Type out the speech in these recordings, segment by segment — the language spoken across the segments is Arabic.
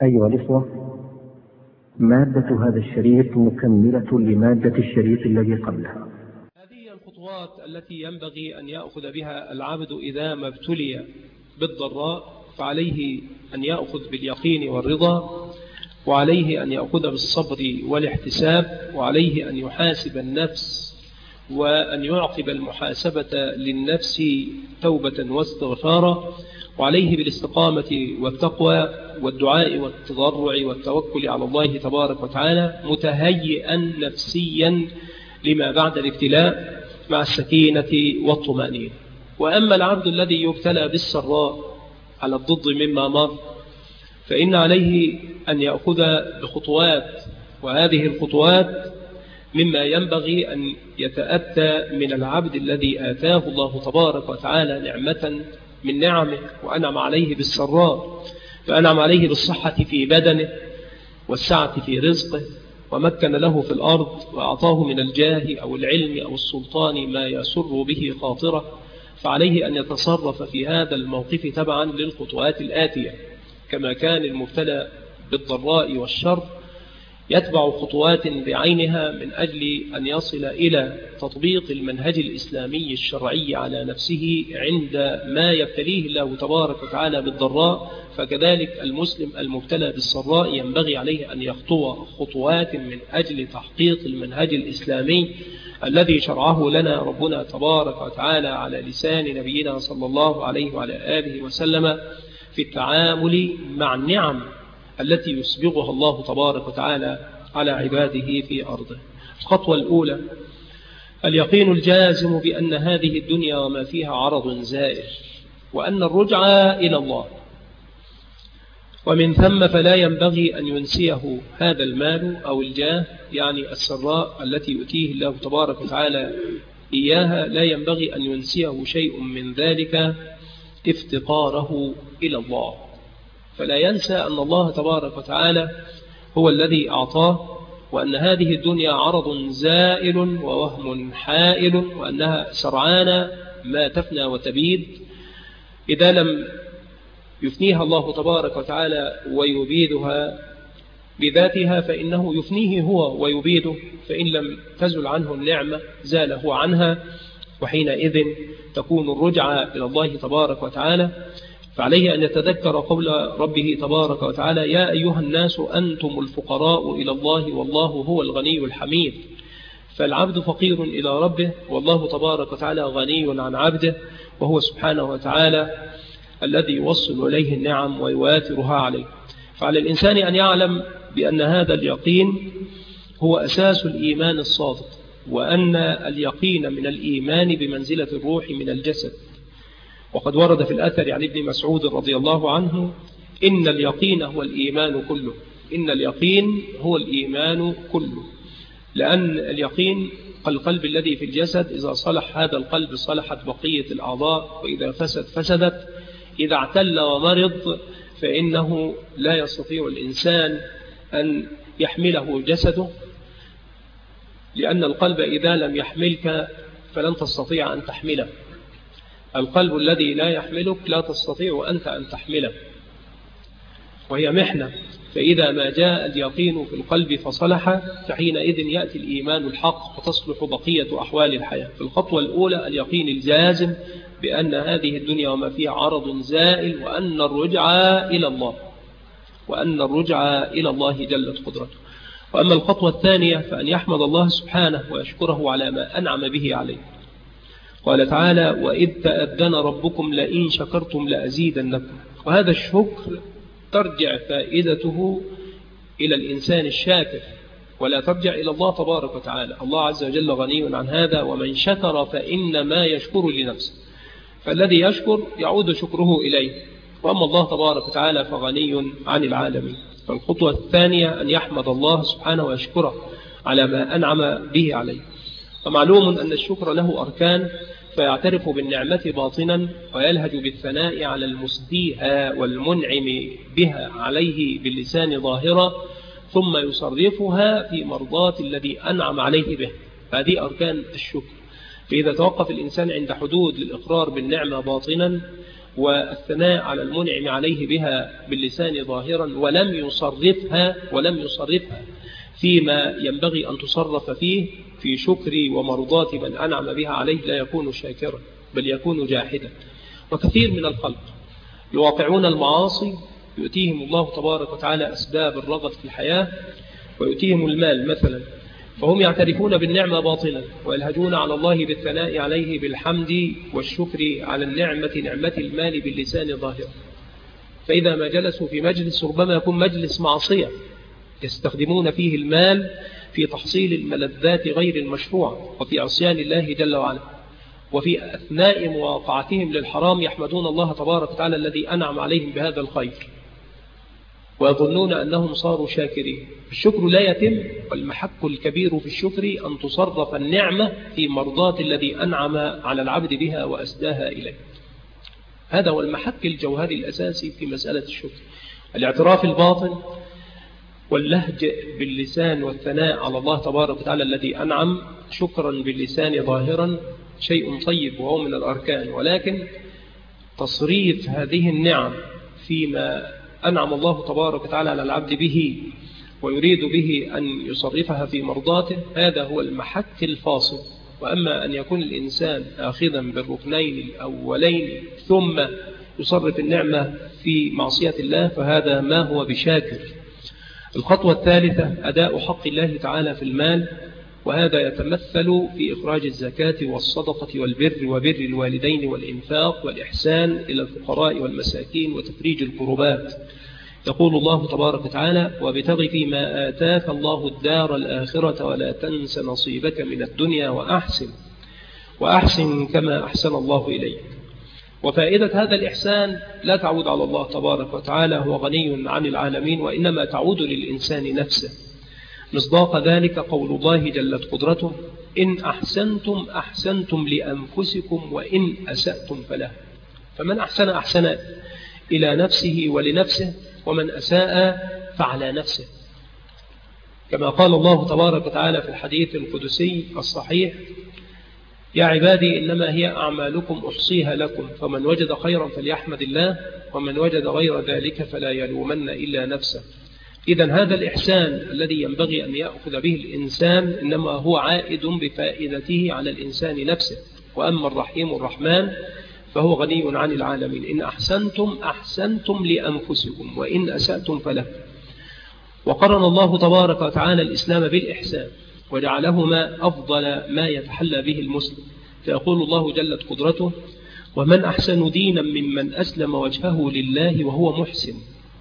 أيها الإخوة، مادة هذا الشريط مكملة لمادة الشريط الذي قبله. هذه الخطوات التي ينبغي أن يأخذ بها العبد إذا ما ابتلي بالضراء، فعليه أن يأخذ باليقين والرضا، وعليه أن يأخذ بالصبر والاحتساب، وعليه أن يحاسب النفس وأن يعقب المحاسبة للنفس توبة واستغفارا، وعليه بالاستقامة والتقوى والدعاء والتضرع والتوكل على الله تبارك وتعالى، متهيئا نفسيا لما بعد الابتلاء مع السكينة والطمأنينة. وأما العبد الذي يبتلى بالسراء على الضد مما مر، فإن عليه أن يأخذ بخطوات، وهذه الخطوات مما ينبغي أن يتأتى من العبد الذي آتاه الله تبارك وتعالى نعمة من نعمه وأنعم عليه بالسراء، فأنعم عليه بالصحة في بدنه والسعة في رزقه، ومكن له في الأرض، وأعطاه من الجاه أو العلم أو السلطان ما يسر به خاطره، فعليه أن يتصرف في هذا الموقف تبعا للخطوات الآتية. كما كان المبتلى بالضراء والشر يتبع خطوات بعينها من أجل أن يصل إلى تطبيق المنهج الإسلامي الشرعي على نفسه عند ما يبتليه الله تبارك وتعالى بالضراء، فكذلك المسلم المبتلى بالسراء ينبغي عليه أن يخطو خطوات من أجل تحقيق المنهج الإسلامي الذي شرعه لنا ربنا تبارك وتعالى على لسان نبينا صلى الله عليه وعلى آله وسلم في التعامل مع النعم التي يسبغها الله تبارك وتعالى على عباده في أرضه. الخطوة الأولى اليقين الجازم بأن هذه الدنيا وما فيها عرض زائل، وأن الرجعة إلى الله، ومن ثم فلا ينبغي أن ينسيه هذا المال أو الجاه، يعني السراء التي يؤتيه الله تبارك وتعالى إياها، لا ينبغي أن ينسيه شيء من ذلك افتقاره إلى الله، فلا ينسى أن الله تبارك وتعالى هو الذي أعطاه، وأن هذه الدنيا عرض زائل ووهم حائل، وأنها سرعان ما تفنى وتبيد. إذا لم يفنيها الله تبارك وتعالى ويبيدها بذاتها فإنه يفنيه هو ويبيده، فإن لم تزل عنه النعمة زال هو عنها، وحينئذ تكون الرجعة إلى الله تبارك وتعالى. فعليه أن يتذكر قول ربه تبارك وتعالى: يا أيها الناس أنتم الفقراء إلى الله والله هو الغني الحميد. فالعبد فقير إلى ربه، والله تبارك وتعالى غني عن عبده، وهو سبحانه وتعالى الذي يوصل إليه النعم ويواترها عليه. فعلى الإنسان أن يعلم بأن هذا اليقين هو أساس الإيمان الصادق، وأن اليقين من الإيمان بمنزلة الروح من الجسد. وقد ورد في الأثر عن ابن مسعود رضي الله عنه: إن اليقين هو الإيمان كله. إن اليقين هو الإيمان كله، لأن اليقين كالقلب الذي في الجسد، إذا صلح هذا القلب صلحت بقية الأعضاء، وإذا فسد فسدت. إذا اعتل ومرض فإنه لا يستطيع الإنسان أن يحمله جسده، لأن القلب إذا لم يحملك فلن تستطيع أن تحمله. القلب الذي لا يحملك لا تستطيع أنت أن تحمله، وهي محنة. فإذا ما جاء اليقين في القلب فصلح، فحينئذ يأتي الإيمان الحق وتصلح بقية أحوال الحياة. في الخطوة الأولى اليقين الجازم بأن هذه الدنيا وما فيها عرض زائل، وأن الرجعة إلى الله، وأن الرجعة إلى الله جلت قدرته. وأما الخطوة الثانية فأن يحمد الله سبحانه ويشكره على ما أنعم به عليه. قال تعالى: وإذ تأذن ربكم لئن شكرتم لأزيدنكم. وهذا الشكر ترجع فائدته إلى الإنسان الشاكر، ولا ترجع إلى الله تبارك وتعالى. الله عز وجل غني عن هذا، ومن شكر فإنما يشكر لنفسه، فالذي يشكر يعود شكره إليه، وأما الله تبارك وتعالى فغني عن العالمين. فالخطوة الثانية أن يحمد الله سبحانه ويشكره على ما أنعم به عليه. ومعلوم أن الشكر له أركان، فيعترف بالنعمة باطنا، ويلهج بالثناء على المسديها والمنعم بها عليه باللسان ظاهرا، ثم يصرفها في مرضاة الذي أنعم عليه به. هذه أركان الشكر. فإذا توقف الإنسان عند حدود الإقرار بالنعمة باطنا والثناء على المنعم عليه بها باللسان ظاهرا ولم يصرفها فيما ينبغي أن تصرف فيه في شكر ومرضاة من أنعم بها عليه، لا يكون شاكرا بل يكون جاحدا. وكثير من الخلق يواقعون المعاصي يؤتيهم الله تبارك وتعالى أسباب الرغد في الحياة ويؤتيهم المال مثلا، فهم يعترفون بالنعمة باطنا ويلهجون على الله بالثناء عليه بالحمد والشكر على نعمة المال باللسان ظاهرا. فإذا ما جلسوا في مجلس ربما يكون مجلس معصية يستخدمون فيه المال في تحصيل الملذات غير المشروع وفي عصيان الله جل وعلا، وفي أثناء مواقعتهم للحرام يحمدون الله تبارك وتعالى الذي أنعم عليهم بهذا الخير ويظنون أنهم صاروا شاكرين. الشكر لا يتم، والمحك الكبير في الشكر أن تصرف النعمة في مرضاة الذي أنعم على العبد بها وأسداها إليه. هذا هو المحك الجوهري الأساسي في مسألة الشكر، الاعتراف الباطن واللهج باللسان والثناء على الله تبارك وتعالى الذي أنعم شكرا باللسان ظاهرا شيء طيب وهو من الأركان، ولكن تصريف هذه النعم فيما أنعم الله تبارك وتعالى على العبد به ويريد به أن يصرفها في مرضاته، هذا هو المحك الفاصل. وأما أن يكون الإنسان آخذا بالركنين الأولين ثم يصرف النعمة في معصية الله فهذا ما هو بشاكر. الخطوة الثالثة أداء حق الله تعالى في المال، وهذا يتمثل في إخراج الزكاة والصدقة والبر وبر الوالدين والإنفاق والإحسان إلى الفقراء والمساكين وتفريج الكربات. يقول الله تبارك وتعالى: وابتغ فيما آتاك الله الدار الآخرة ولا تنس نصيبك من الدنيا وأحسن كما أحسن الله إليك. وفائدة هذا الإحسان لا تعود على الله تبارك وتعالى، هو غني عن العالمين، وإنما تعود للإنسان نفسه. مصداق ذلك قول الله جلت قدرته: إن أحسنتم أحسنتم لأنفسكم وإن أسأتم فلها. فمن أحسن إلى نفسه ولنفسه، ومن أساء فعلى نفسه. كما قال الله تبارك وتعالى في الحديث القدسي الصحيح: يا عبادي إنما هي أعمالكم أحصيها لكم، فمن وجد خيرا فليحمد الله، ومن وجد غير ذلك فلا يلومن إلا نفسه. إذن هذا الإحسان الذي ينبغي أن يأخذ به الإنسان إنما هو عائد بفائدته على الإنسان نفسه. وأما الرحيم الرحمن فهو غني عن العالمين. إن أحسنتم أحسنتم لأنفسكم وإن أسأتم فله. وقرن الله تبارك وتعالى الإسلام بالإحسان وجعلهما أفضل ما يتحلى به المسلم، فيقول الله جلت قدرته: ومن أحسن دينا ممن أسلم وجهه لله وهو محسن.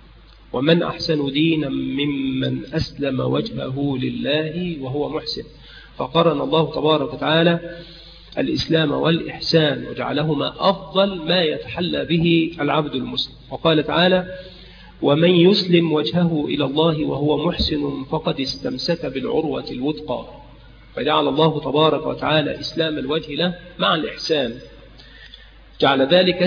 ومن أحسن دينا ممن أسلم وجهه لله وهو محسن. فقرن الله تبارك وتعالى الإسلام والإحسان وجعلهما أفضل ما يتحلى به العبد المسلم. وقال تعالى: ومن يسلم وجهه إلى الله وهو محسن فقد استمسك بالعروة الوثقى. فجعل الله تبارك وتعالى إسلام الوجه له مع الإحسان، جعل ذلك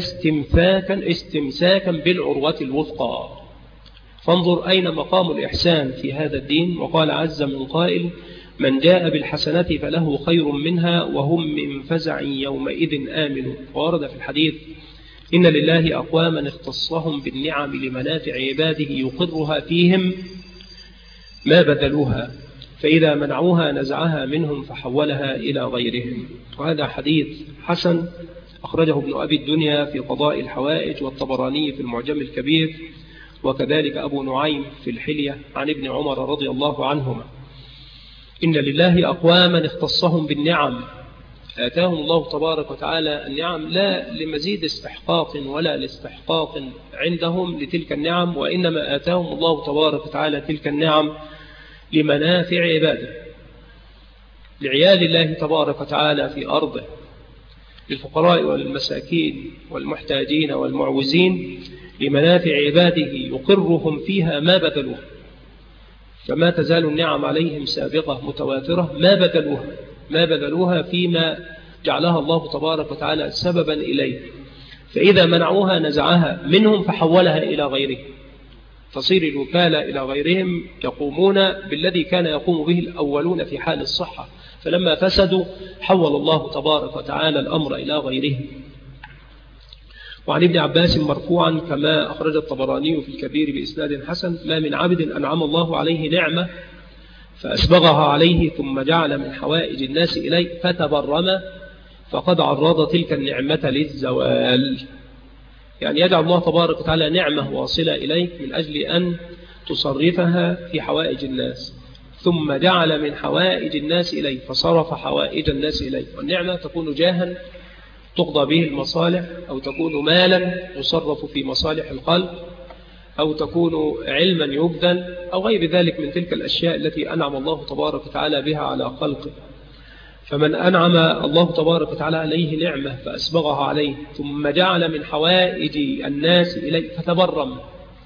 استمساكا بالعروة الوثقى. فانظر أين مقام الإحسان في هذا الدين. وقال عز من قائل: من جاء بالحسنة فله خير منها وهم من فزع يومئذ آمنون. وورد في الحديث: إن لله أقواما اختصهم بالنعم لمنافع عباده يقرها فيهم ما بذلوها، فإذا منعوها نزعها منهم فحولها إلى غيرهم. وهذا حديث حسن أخرجه ابن أبي الدنيا في قضاء الحوائج، والطبراني في المعجم الكبير، وكذلك أبو نعيم في الحلية عن ابن عمر رضي الله عنهما. إن لله أقواما اختصهم بالنعم، آتاهم الله تبارك وتعالى النعم لا لمزيد استحقاق ولا لاستحقاق عندهم لتلك النعم، وإنما آتاهم الله تبارك وتعالى تلك النعم لمنافع عباده، لعيال الله تبارك وتعالى في أرضه، للفقراء والمساكين والمحتاجين والمعوزين، لمنافع عباده يقرهم فيها ما بذلوه. فما تزال النعم عليهم سابقة متواترة ما بذلوها فيما جعلها الله تبارك وتعالى سببا إليه، فإذا منعوها نزعها منهم فحولها إلى غيره، تصير الوكالة إلى غيرهم يقومون بالذي كان يقوم به الأولون في حال الصحة، فلما فسدوا حول الله تبارك وتعالى الأمر إلى غيرهم. وعن ابن عباس مرفوعا كما أخرج الطبراني في الكبير بإسناد حسن: ما من عبد أنعم الله عليه نعمة فأسبغها عليه ثم جعل من حوائج الناس إليه فتبرم فقد عرض تلك النعمة للزوال. يعني يجعل الله تبارك وتعالى نعمة واصلة إليك من أجل أن تصرفها في حوائج الناس، ثم جعل من حوائج الناس إليه فصرف حوائج الناس إليه. والنعمة تكون جاها تقضى به المصالح، أو تكون مالا يصرف في مصالح القلب، أو تكون علما يبذل، أو غير ذلك من تلك الأشياء التي أنعم الله تبارك وتعالى بها على خلقه. فمن أنعم الله تبارك وتعالى عليه نعمة فأسبغها عليه ثم جعل من حوائج الناس إليه فتبرم،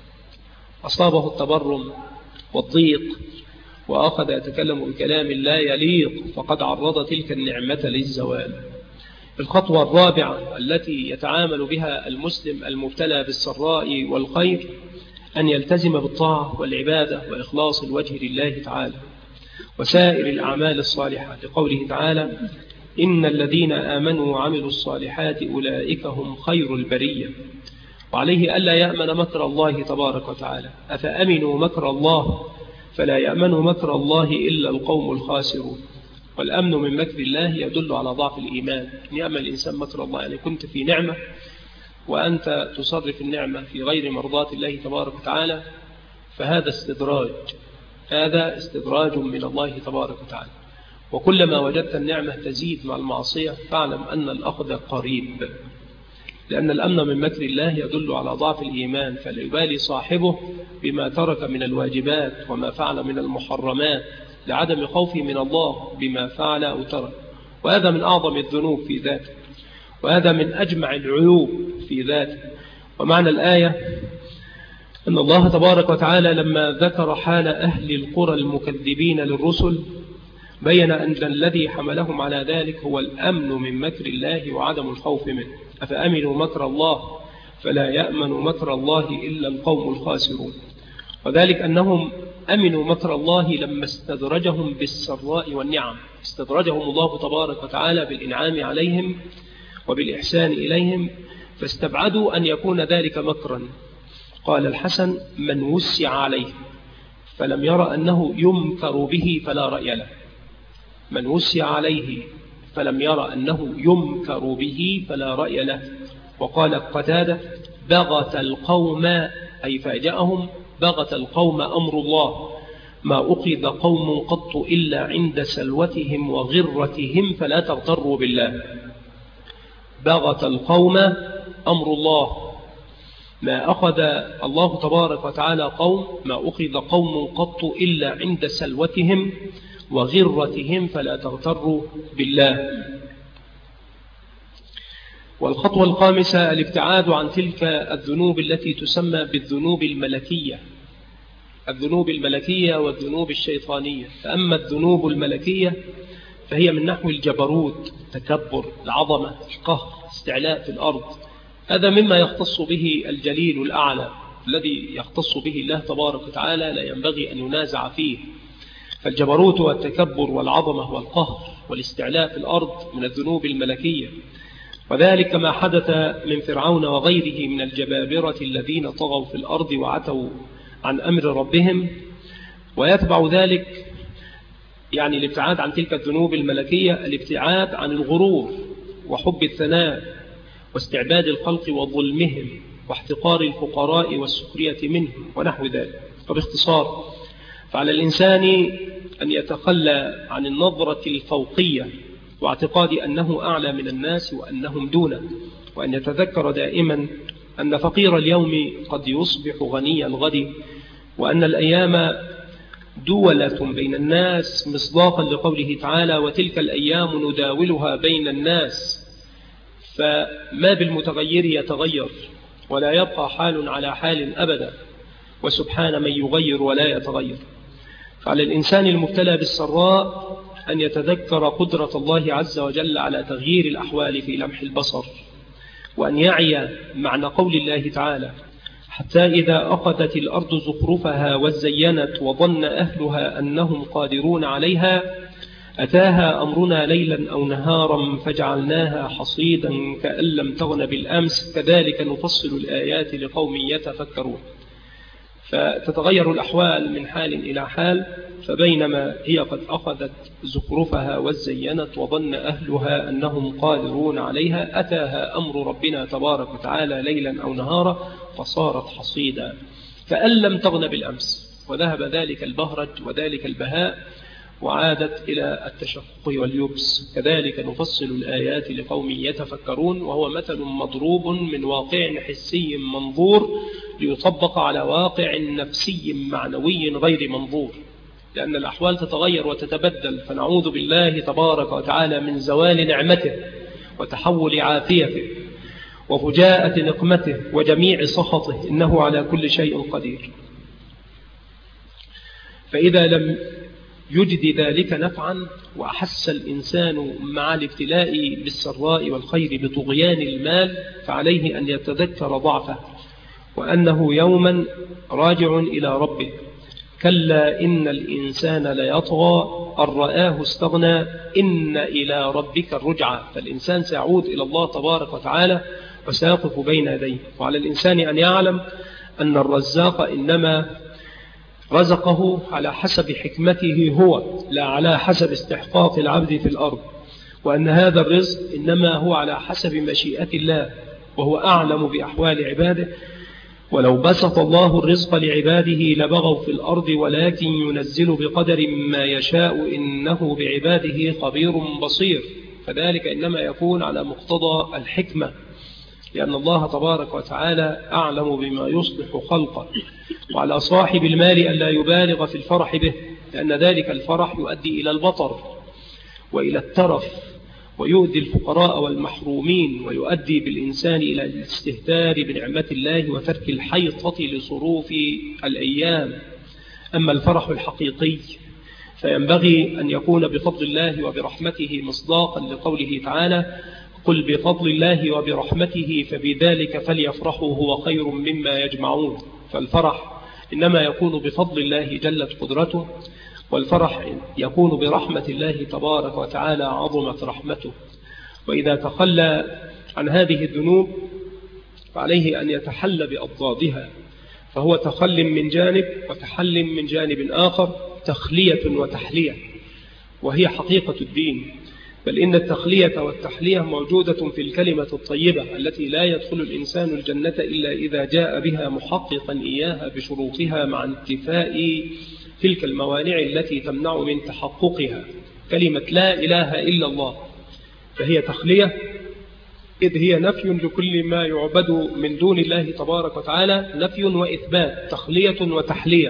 أصابه التبرم والضيق وأخذ يتكلم بكلام لا يليق، فقد عرض تلك النعمة للزوال. الخطوة الرابعة التي يتعامل بها المسلم المبتلى بالسراء والخير أن يلتزم بالطاعة والعبادة وإخلاص الوجه لله تعالى وسائر الأعمال الصالحة، لقوله تعالى: إن الذين آمنوا وعملوا الصالحات أولئك هم خير البرية. وعليه ألا يأمن مكر الله تبارك وتعالى. أفأمنوا مكر الله فلا يأمن مكر الله إلا القوم الخاسرون. والأمن من مكر الله يدل على ضعف الإيمان. أن يأمن الإنسان مكر الله، يعني كنت في نعمة وأنت تصرف النعمة في غير مرضاة الله تبارك وتعالى، فهذا استدراج، هذا استدراج من الله تبارك وتعالى. وكلما وجدت النعمة تزيد مع المعصية فاعلم أن الأخذ قريب، لأن الأمن من مكر الله يدل على ضعف الإيمان، فلا يبالي صاحبه بما ترك من الواجبات وما فعل من المحرمات لعدم خوفه من الله بما فعل أو ترك. وهذا من أعظم الذنوب في ذاته، وهذا من أجمع العيوب في ذاته. ومعنى الآية أن الله تبارك وتعالى لما ذكر حال أهل القرى المكذبين للرسل بين أن الذي حملهم على ذلك هو الأمن من مكر الله وعدم الخوف منه. أفأمنوا مكر الله فلا يأمن مكر الله إلا القوم الخاسرون. وذلك أنهم أمنوا مكر الله لما استدرجهم بالسراء والنعم، استدرجهم الله تبارك وتعالى بالإنعام عليهم وبالإحسان إليهم، فاستبعدوا أن يكون ذلك مكرا. قال الحسن: من وسع عليه فلم يرى أنه يمكر به فلا رأي له. من وسع عليه فلم يرى أنه يمكر به فلا رأي له. وقال قتادة: بغت القوم، أي فاجأهم، بغت القوم أمر الله، ما أخذ قوم قط إلا عند سلوتهم وغرتهم فلا تغتروا بالله. بغت القوم أمر الله، ما أخذ الله تبارك وتعالى قوم، ما أخذ قوم قط إلا عند سلوتهم وغرتهم فلا تغتروا بالله. والخطوة الخامسة الابتعاد عن تلك الذنوب التي تسمى بالذنوب الملكية، الذنوب الملكية والذنوب الشيطانية. فأما الذنوب الملكية فهي من نحو الجبروت، التكبر، العظمة، القهر، استعلاء في الأرض. هذا مما يختص به الجليل الأعلى الذي يختص به الله تبارك وتعالى، لا ينبغي أن ينازع فيه. فالجبروت والتكبر والعظمة والقهر والاستعلاء في الأرض من الذنوب الملكية. وذلك ما حدث من فرعون وغيره من الجبابرة الذين طغوا في الأرض وعتوا عن أمر ربهم. ويتبع ذلك يعني الابتعاد عن تلك الذنوب الملكية الابتعاد عن الغرور وحب الثناء واستعباد الخلق وظلمهم واحتقار الفقراء والسخرية منهم ونحو ذلك. وباختصار فعلى الإنسان أن يتخلى عن النظرة الفوقية واعتقاد أنه أعلى من الناس وأنهم دونه، وأن يتذكر دائما أن فقير اليوم قد يصبح غني الغد، وأن الأيام دولة بين الناس، مصداقا لقوله تعالى: وتلك الأيام نداولها بين الناس. فما بالمتغير يتغير، ولا يبقى حال على حال أبدا، وسبحان من يغير ولا يتغير. فعلى الإنسان المبتلى بالسراء أن يتذكر قدرة الله عز وجل على تغيير الأحوال في لمح البصر، وأن يعي معنى قول الله تعالى: حتى إذا أخذت الأرض زخرفها وزينت وظن أهلها أنهم قادرون عليها أتاها أمرنا ليلا أو نهارا فجعلناها حصيدا كأن لم تغن بالأمس كذلك نفصل الآيات لقوم يتفكرون. فتتغير الأحوال من حال إلى حال، فبينما هي قد أخذت زخرفها وزينت وظن أهلها أنهم قادرون عليها أتاها أمر ربنا تبارك وتعالى ليلا أو نهارا فصارت حصيدا كأن لم تغن بالأمس، وذهب ذلك البهرج وذلك البهاء وعادت إلى التشقق واليبس. كذلك نفصل الآيات لقوم يتفكرون، وهو مثل مضروب من واقع حسي منظور ليطبق على واقع نفسي معنوي غير منظور، لأن الأحوال تتغير وتتبدل، فنعوذ بالله تبارك وتعالى من زوال نعمته وتحول عافيته وفجاءة نقمته وجميع سخطه، إنه على كل شيء قدير. فإذا لم يجد ذلك نفعا وأحس الإنسان مع الابتلاء بالسراء والخير بطغيان المال، فعليه أن يتذكر ضعفه وأنه يوما راجع إلى ربه. كلا إن الإنسان ليطغى أن رآه استغنى إن إلى ربك الرجعى. فالإنسان سيعود إلى الله تبارك وتعالى وسيقف بين يديه، وعلى الإنسان أن يعلم أن الرزاق إنما رزقه على حسب حكمته هو، لا على حسب استحقاق العبد في الأرض، وأن هذا الرزق إنما هو على حسب مشيئة الله، وهو أعلم بأحوال عباده. ولو بسط الله الرزق لعباده لبغوا في الأرض ولكن ينزل بقدر ما يشاء إنه بعباده خبير بصير. فذلك إنما يكون على مقتضى الحكمة، لأن الله تبارك وتعالى أعلم بما يصلح خلقه. وعلى صاحب المال أن لا يبالغ في الفرح به، لأن ذلك الفرح يؤدي إلى البطر وإلى الترف ويؤذي الفقراء والمحرومين، ويؤدي بالإنسان إلى الاستهتار بنعمة الله وترك الحيطة لصروف الأيام. أما الفرح الحقيقي فينبغي أن يكون بفضل الله وبرحمته مصداقا لقوله تعالى: قل بفضل الله وبرحمته فبذلك فليفرحوا هو خير مما يجمعون. فالفرح إنما يكون بفضل الله جلت قدرته، والفرح يكون برحمة الله تبارك وتعالى عظمت رحمته. وإذا تخلى عن هذه الذنوب فعليه أن يتحل بأضدادها، فهو تخل من جانب وتحل من جانب آخر، تخلية وتحلية، وهي حقيقة الدين. بل إن التخلية والتحلية موجودة في الكلمة الطيبة التي لا يدخل الإنسان الجنة إلا إذا جاء بها محققا إياها بشروطها مع انتفاء تلك الموانع التي تمنع من تحققها. كلمة لا إله إلا الله فهي تخلية، إذ هي نفي لكل ما يعبد من دون الله تبارك وتعالى، نفي وإثبات، تخلية وتحلية.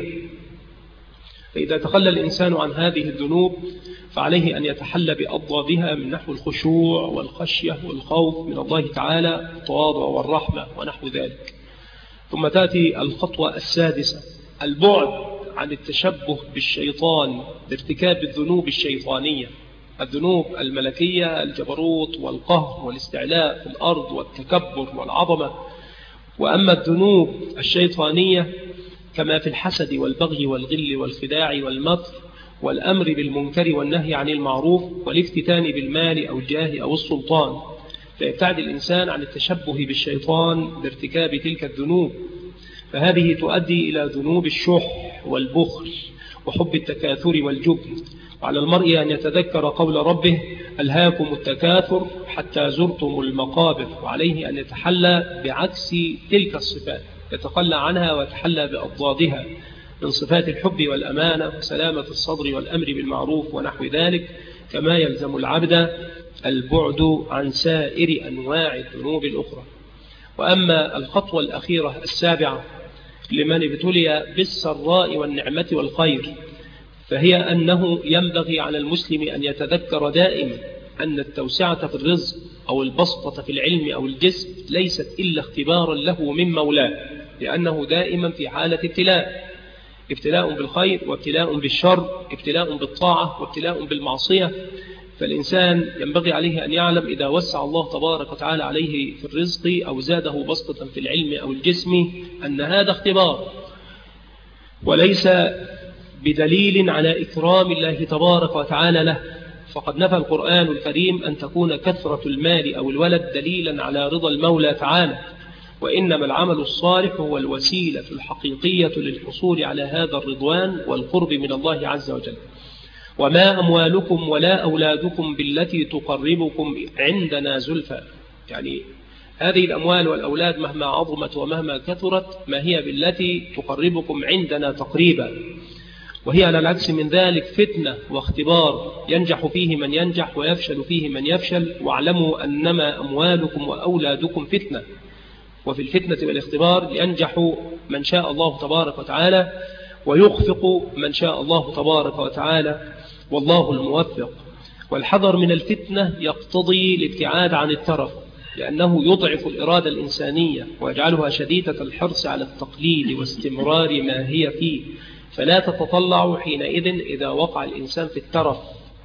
فإذا تخلى الإنسان عن هذه الذنوب فعليه أن يتحلى بأضدادها من نحو الخشوع والخشية والخوف من الله تعالى، التواضع والرحمة ونحو ذلك. ثم تأتي الخطوة السادسة: البعد عن التشبه بالشيطان بارتكاب الذنوب الشيطانية، الذنوب الملكية، الجبروت والقهر والاستعلاء في الأرض والتكبر والعظمة. وأما الذنوب الشيطانية كما في الحسد والبغي والغل والخداع والمكر والأمر بالمنكر والنهي عن المعروف والافتتان بالمال أو الجاه أو السلطان، فيبتعد الإنسان عن التشبه بالشيطان بارتكاب تلك الذنوب، فهذه تؤدي إلى ذنوب الشح والبخل وحب التكاثر والجبن. وعلى المرء أن يتذكر قول ربه: ألهاكم التكاثر حتى زرتم المقابر. وعليه أن يتحلى بعكس تلك الصفات، يتخلى عنها ويتحلى بأضدادها من صفات الحب والأمانة وسلامة الصدر والأمر بالمعروف ونحو ذلك، كما يلزم العبد البعد عن سائر أنواع الذنوب الأخرى. وأما الخطوة الأخيرة السابعة لمن ابتلي بالسراء والنعمة والخير، فهي أنه ينبغي على المسلم أن يتذكر دائما أن التوسعة في الرزق أو البسطة في العلم أو الجسم ليست إلا اختبارا له من مولاه، لأنه دائما في حالة ابتلاء بالخير وابتلاء بالشر، ابتلاء بالطاعة وابتلاء بالمعصية. فالإنسان ينبغي عليه أن يعلم إذا وسع الله تبارك وتعالى عليه في الرزق أو زاده بسطة في العلم أو الجسم أن هذا اختبار، وليس بدليل على إكرام الله تبارك وتعالى له، فقد نفى القرآن الكريم أن تكون كثرة المال أو الولد دليلا على رضا المولى تعالى، وإنما العمل الصالح هو الوسيلة الحقيقية للحصول على هذا الرضوان والقرب من الله عز وجل. وما أموالكم ولا أولادكم بالتي تقربكم عندنا زلفى، يعني هذه الأموال والأولاد مهما عظمت ومهما كثرت ما هي بالتي تقربكم عندنا تقريبا، وهي على العكس من ذلك فتنة واختبار ينجح فيه من ينجح ويفشل فيه من يفشل. واعلموا أنما أموالكم وأولادكم فتنة، وفي الفتنة والاختبار ينجح من شاء الله تبارك وتعالى ويخفق من شاء الله تبارك وتعالى، والله الموفق. والحذر من الفتنة يقتضي الابتعاد عن الترف، لأنه يضعف الإرادة الإنسانية ويجعلها شديدة الحرص على التقليد واستمرار ما هي فيه، فلا تتطلع حينئذ إذا وقع الإنسان في الترف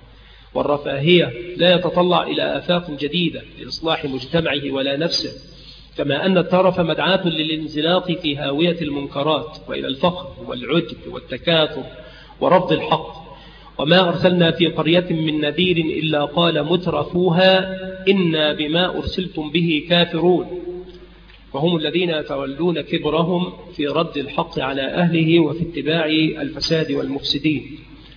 والرفاهية لا يتطلع إلى آفاق جديدة لإصلاح مجتمعه ولا نفسه، كما أن الترف مدعاة للانزلاق في هاوية المنكرات وإلى الفخر والعجب والتكاثر ورفض الحق. وما أرسلنا في قرية من نذير إلا قال مترفوها إنا بما أرسلتم به كافرون، وهم الذين يتولون كبرهم في رد الحق على أهله وفي اتباع الفساد والمفسدين.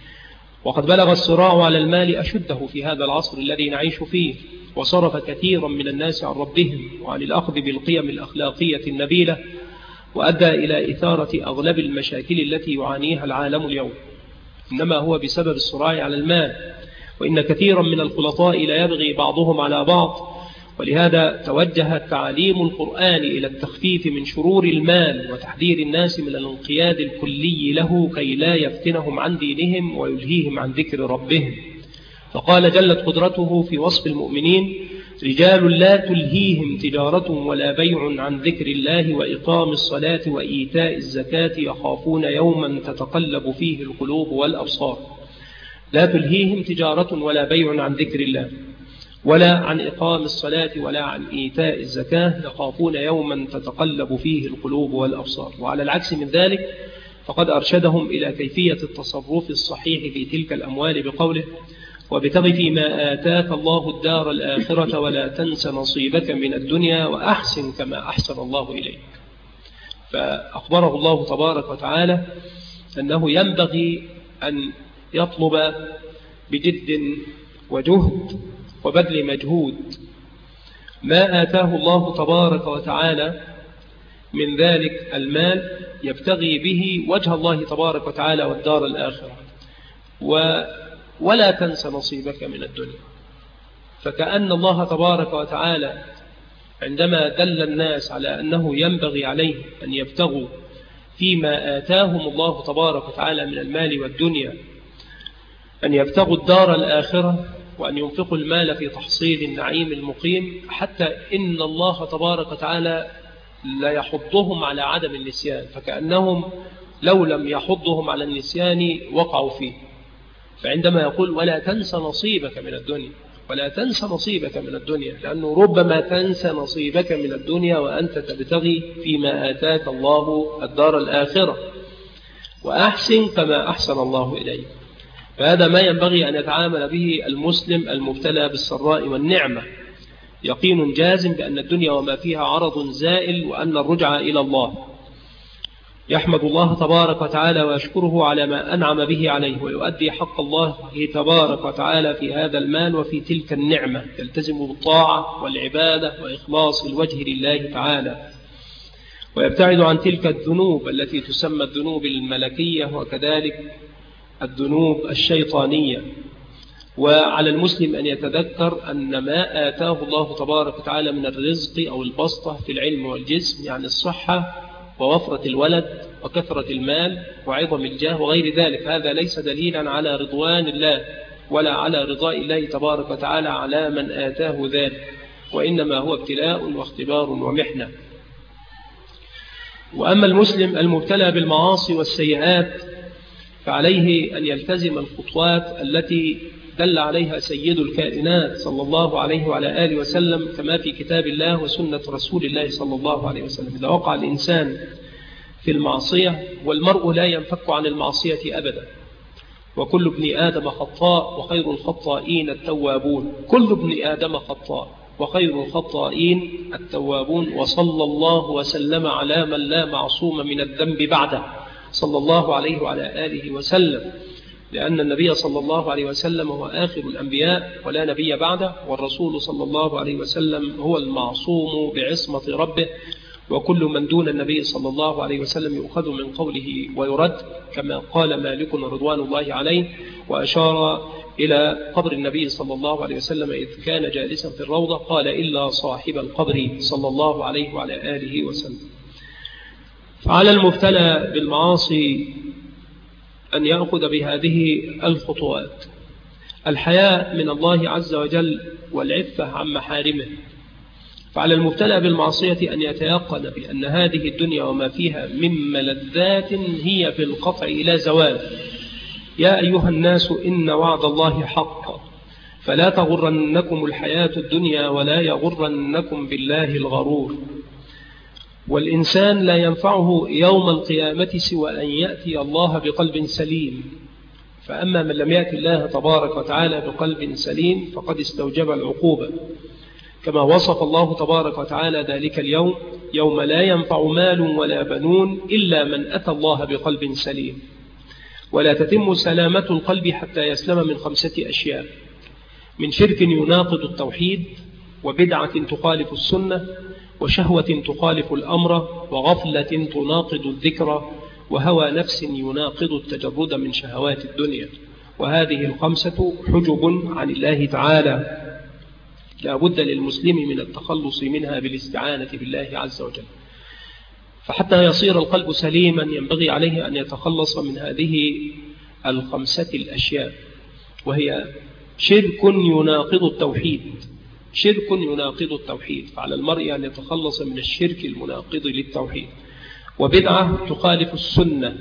وقد بلغ الصراع على المال أشده في هذا العصر الذي نعيش فيه، وصرف كثيرا من الناس عن ربهم وعن الأخذ بالقيم الأخلاقية النبيلة، وأدى إلى إثارة أغلب المشاكل التي يعانيها العالم اليوم، إنما هو بسبب الصراع على المال. وإن كثيرا من الخلطاء لا يبغي بعضهم على بعض، ولهذا توجه تعاليم القرآن إلى التخفيف من شرور المال وتحذير الناس من الانقياد الكلي له كي لا يفتنهم عن دينهم ويلهيهم عن ذكر ربهم. فقال جلت قدرته في وصف المؤمنين: رجال لا تلهيهم تجارة ولا بيع عن ذكر الله وإقام الصلاة وإيتاء الزكاة يخافون يوما تتقلب فيه القلوب والأبصار. لا تلهيهم تجارة ولا بيع عن ذكر الله ولا عن إقام الصلاة ولا عن إيتاء الزكاة يخافون يوما تتقلب فيه القلوب والأبصار. وعلى العكس من ذلك فقد أرشدهم إلى كيفية التصرف الصحيح في تلك الأموال بقوله: وابتغ فيما آتاك الله الدار الآخرة ولا تنس نصيبك من الدنيا وأحسن كما أحسن الله إليك. فأخبره الله تبارك وتعالى أنه ينبغي أن يطلب بجد وجهد وبذل مجهود ما آتاه الله تبارك وتعالى من ذلك المال، يبتغي به وجه الله تبارك وتعالى والدار الآخرة، ولا تنس نصيبك من الدنيا. فكأن الله تبارك وتعالى عندما دل الناس على أنه ينبغي عليه أن يبتغوا فيما آتاهم الله تبارك وتعالى من المال والدنيا، أن يبتغوا الدار الآخرة وأن ينفقوا المال في تحصيل النعيم المقيم، حتى إن الله تبارك وتعالى لا يحضهم على عدم النسيان، فكأنهم لو لم يحضهم على النسيان وقعوا فيه. فعندما يقول ولا تنسى نصيبك من الدنيا، ولا تنسى نصيبك من الدنيا، لأنه ربما تنسى نصيبك من الدنيا وأنت تبتغي فيما آتاك الله الدار الآخرة، وأحسن كما أحسن الله إليك. فهذا ما ينبغي أن يتعامل به المسلم المبتلى بالسراء والنعمة، يقين جازم بأن الدنيا وما فيها عرض زائل، وأن الرجعة إلى الله. يحمد الله تبارك وتعالى ويشكره على ما أنعم به عليه، ويؤدي حق الله تبارك وتعالى في هذا المال وفي تلك النعمة، يلتزم بالطاعة والعبادة وإخلاص الوجه لله تعالى، ويبتعد عن تلك الذنوب التي تسمى الذنوب الملكية وكذلك الذنوب الشيطانية. وعلى المسلم أن يتذكر أن ما آتاه الله تبارك وتعالى من الرزق أو البسطة في العلم والجسم، يعني الصحة ووفرة الولد وكثرة المال وعظم الجاه وغير ذلك، هذا ليس دليلا على رضوان الله ولا على رضاء الله تبارك وتعالى على من آتاه ذلك، وإنما هو ابتلاء واختبار ومحنة. وأما المسلم المبتلى بالمعاصي والسيئات فعليه أن يلتزم الخطوات التي دل عليها سيد الكائنات صلى الله عليه وعلى آله وسلم، كما في كتاب الله وسنة رسول الله صلى الله عليه وسلم. إذا وقع الإنسان في المعصية، والمرء لا ينفك عن المعصية أبدا، وكل ابن آدم خطاء وخير الخطائين التوابون. كل ابن آدم خطاء وخير الخطائين التوابون. وصلى الله وسلم على من لا معصوم من الذنب بعده، صلى الله عليه وعلى آله وسلم، لأن النبي صلى الله عليه وسلم هو آخر الأنبياء ولا نبي بعده، والرسول صلى الله عليه وسلم هو المعصوم بعصمة ربه، وكل من دون النبي صلى الله عليه وسلم يؤخذ من قوله ويرد، كما قال مالك رضوان الله عليه، وأشار إلى قبر النبي صلى الله عليه وسلم إذ كان جالسا في الروضة، قال إلا صاحب القبر صلى الله عليه وعلى آله وسلم. فعلى المبتلى بالمعاصي أن يأخذ بهذه الخطوات: الحياء من الله عز وجل والعفة عن محارمه. فعلى المبتلى بالمعصية أن يتيقن بأن هذه الدنيا وما فيها من ملذات هي بالقطع لا زوال. يا أيها الناس إن وعد الله حق فلا تغرنكم الحياة الدنيا ولا يغرنكم بالله الغرور. والإنسان لا ينفعه يوم القيامة سوى أن يأتي الله بقلب سليم. فأما من لم يأتي الله تبارك وتعالى بقلب سليم فقد استوجب العقوبة، كما وصف الله تبارك وتعالى ذلك اليوم: يوم لا ينفع مال ولا بنون إلا من أتى الله بقلب سليم. ولا تتم سلامة القلب حتى يسلم من 5 أشياء: من شرك يناقض التوحيد، وبدعة تخالف السنة، وشهوة تخالف الأمر، وغفلة تناقض الذكر، وهوى نفس يناقض التجرد من شهوات الدنيا. وهذه 5 حجب عن الله تعالى لا بد للمسلم من التخلص منها بالاستعانة بالله عز وجل. فحتى يصير القلب سليما ينبغي عليه أن يتخلص من هذه 5 الأشياء، وهي شرك يناقض التوحيد. شرك يناقض التوحيد، فعلى المرء أن يتخلص من الشرك المناقض للتوحيد. وبدعة تخالف السنة،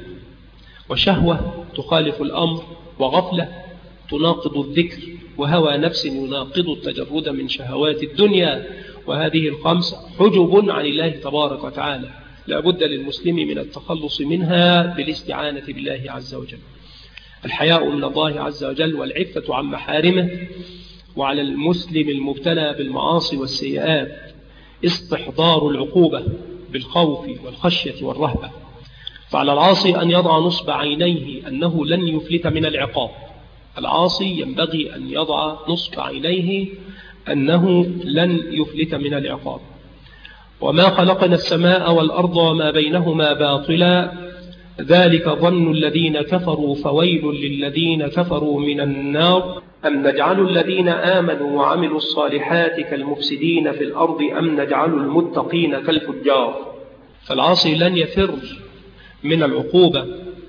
وشهوة تخالف الأمر، وغفلة تناقض الذكر، وهوى نفس يناقض التجرد من شهوات الدنيا. وهذه 5 حجب عن الله تبارك وتعالى لا بد للمسلم من التخلص منها بالاستعانة بالله عز وجل. الحياء من الله عز وجل والعفة عن محارمه. وعلى المسلم المبتلى بالمعاصي والسيئات استحضار العقوبة بالخوف والخشية والرهبة. فعلى العاصي أن يضع نصب عينيه أنه لن يفلت من العقاب. العاصي ينبغي أن يضع نصب عينيه أنه لن يفلت من العقاب. وما خلقنا السماء والأرض وما بينهما باطلا ذلك ظن الذين كفروا فويل للذين كفروا من النار. أم نجعل الذين آمنوا وعملوا الصالحات كالمفسدين في الأرض أم نجعل المتقين كالفجار. فالعاصي لن يفر من العقوبة.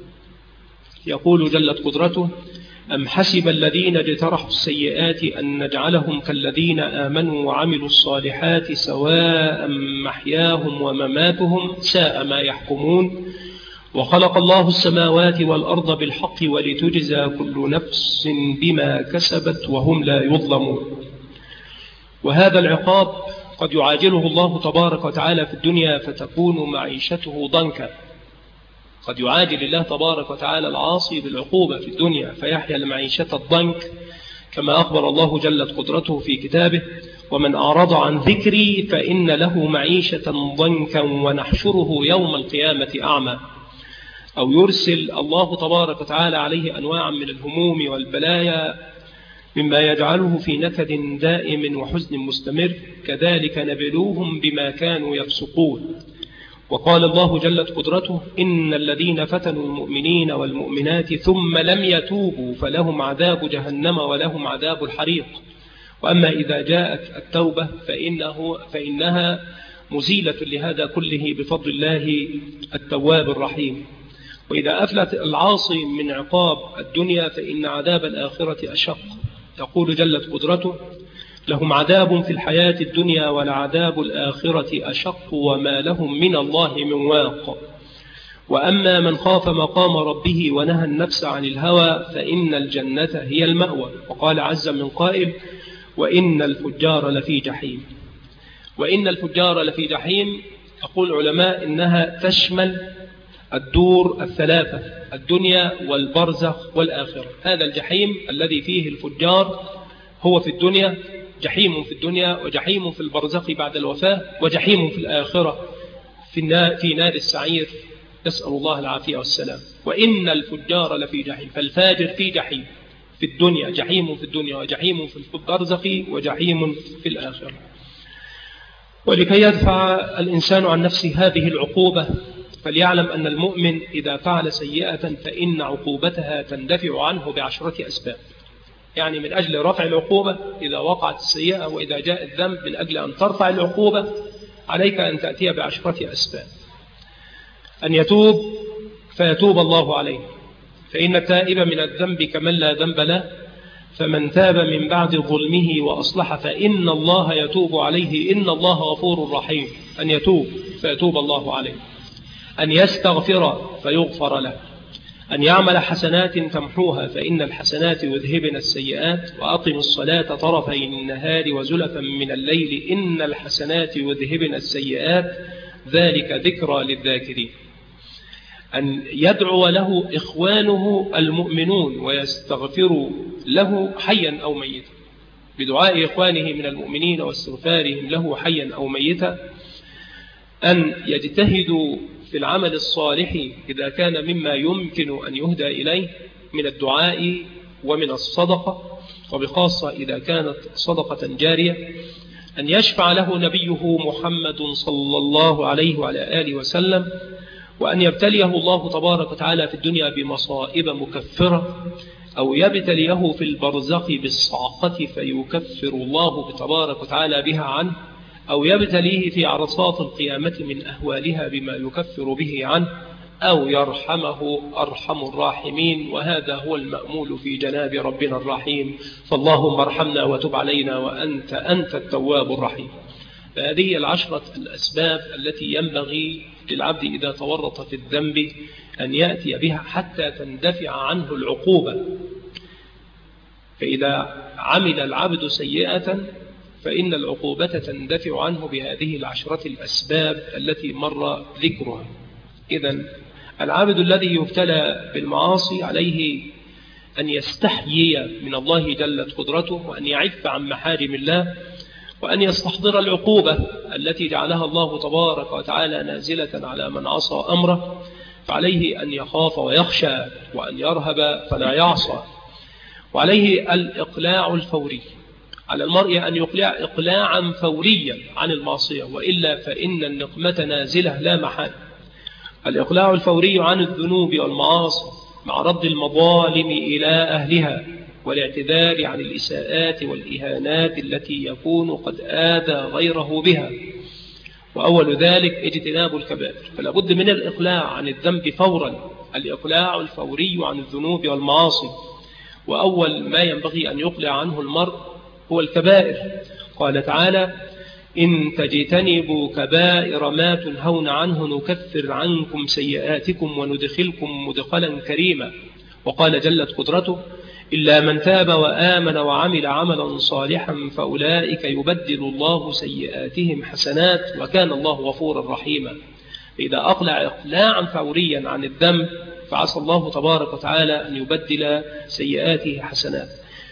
يقول جلت قدرته: أم حسب الذين اجترحوا السيئات أن نجعلهم كالذين آمنوا وعملوا الصالحات سواء محياهم ومماتهم ساء ما يحكمون. وخلق الله السماوات والأرض بالحق ولتجزى كل نفس بما كسبت وهم لا يظلمون. وهذا العقاب قد يعاجله الله تبارك وتعالى في الدنيا فتكون معيشته ضنكا. قد يعاجل الله تبارك وتعالى العاصي بالعقوبة في الدنيا فيحيا المعيشة الضنك، كما أخبر الله جلت قدرته في كتابه: ومن أعرض عن ذكري فإن له معيشة ضنكا ونحشره يوم القيامة أعمى. أو يرسل الله تبارك وتعالى عليه أنواعا من الهموم والبلايا مما يجعله في نكد دائم وحزن مستمر. كذلك نبلوهم بما كانوا يفسقون. وقال الله جلت قدرته: إن الذين فتنوا المؤمنين والمؤمنات ثم لم يتوبوا فلهم عذاب جهنم ولهم عذاب الحريق. وأما إذا جاءت التوبة فإنها مزيلة لهذا كله بفضل الله التواب الرحيم. وإذا أفلت العاصي من عقاب الدنيا فإن عذاب الآخرة أشق. يقول جلت قدرته: لهم عذاب في الحياة الدنيا ولعذاب الآخرة أشق وما لهم من الله من واق. وأما من خاف مقام ربه ونهى النفس عن الهوى فإن الجنة هي المأوى. وقال عز من قائل: وإن الفجار لفي جحيم. وإن الفجار لفي جحيم. يقول العلماء إنها تشمل الدور الثلاثة: الدنيا والبرزخ والآخرة. هذا الجحيم الذي فيه الفجار هو في الدنيا، جحيم في الدنيا وجحيم في البرزخ بعد الوفاة وجحيم في الآخرة في نار السعير، نسأل الله العافية والسلام. وإن الفجار لفي جحيم، فالفاجر في جحيم في الدنيا، جحيم في الدنيا وجحيم في البرزخ وجحيم في الآخرة. ولكي يدفع الإنسان عن نفسه هذه العقوبة فليعلم أن المؤمن إذا فعل سيئة فإن عقوبتها تندفع عنه ب10 أسباب. يعني من أجل رفع العقوبة إذا وقعت السيئة وإذا جاء الذنب، من أجل أن ترفع العقوبة عليك أن تأتي ب10 أسباب: أن يتوب فيتوب الله عليه، فإن التائب من الذنب كمن لا ذنب له، فمن تاب من بعد ظلمه وأصلح فإن الله يتوب عليه إن الله غفور رحيم. أن يتوب فيتوب الله عليه. أن يستغفر فيغفر له. أن يعمل حسنات تمحوها فإن الحسنات يذهبن السيئات. وأقم الصلاة طرفي النهار وزلفا من الليل إن الحسنات يذهبن السيئات ذلك ذكرى للذاكرين. أن يدعو له إخوانه المؤمنون ويستغفروا له حيا أو ميتا، بدعاء إخوانه من المؤمنين واستغفارهم له حيا أو ميتا. أن يجتهدوا في العمل الصالح إذا كان مما يمكن أن يهدى إليه من الدعاء ومن الصدقة، وبخاصة إذا كانت صدقة جارية. أن يشفع له نبيه محمد صلى الله عليه وعلى آله وسلم، وأن يبتليه الله تبارك وتعالى في الدنيا بمصائب مكفرة، أو يبتليه في البرزخ بالصعقة فيكفر الله تبارك وتعالى بها عنه، أو يبتليه في عرصات القيامة من أهوالها بما يكفر به عنه، أو يرحمه أرحم الراحمين، وهذا هو المأمول في جناب ربنا الرحيم. فاللهم ارحمنا وتب علينا وأنت التواب الرحيم. فهذه 10 الأسباب التي ينبغي للعبد إذا تورط في الذنب أن يأتي بها حتى تندفع عنه العقوبة. فإذا عمل العبد سيئة فإن العقوبة تندفع عنه بهذه 10 الأسباب التي مر ذكرها. إذن العبد الذي يبتلى بالمعاصي عليه أن يستحيي من الله جلت قدرته، وأن يعف عن محارم الله، وأن يستحضر العقوبة التي جعلها الله تبارك وتعالى نازلة على من عصى أمره، فعليه أن يخاف ويخشى، وأن يرهب فلا يعصى. وعليه الإقلاع الفوري، على المرء أن يقلع إقلاعا فوريا عن المعصية، وإلا فإن النقمة نازلة لا محال. الإقلاع الفوري عن الذنوب والمعاصي مع رد المظالم إلى أهلها، والاعتذار عن الإساءات والإهانات التي يكون قد آذى غيره بها. وأول ذلك اجتناب الكبائر، فلا بد من الإقلاع عن الذنب فورا، الإقلاع الفوري عن الذنوب والمعاصي. وأول ما ينبغي أن يقلع عنه المرء هو الكبائر. قال تعالى: إن تجتنبوا كبائر ما تنهون عنه نكفر عنكم سيئاتكم وندخلكم مدخلا كريما. وقال جلت قدرته: إلا من تاب وآمن وعمل عملا صالحا فأولئك يبدل الله سيئاتهم حسنات وكان الله غفورا رحيما. إذا أقلع إقلاعا فوريا عن الذنب فعسى الله تبارك وتعالى أن يبدل سيئاته حسنات.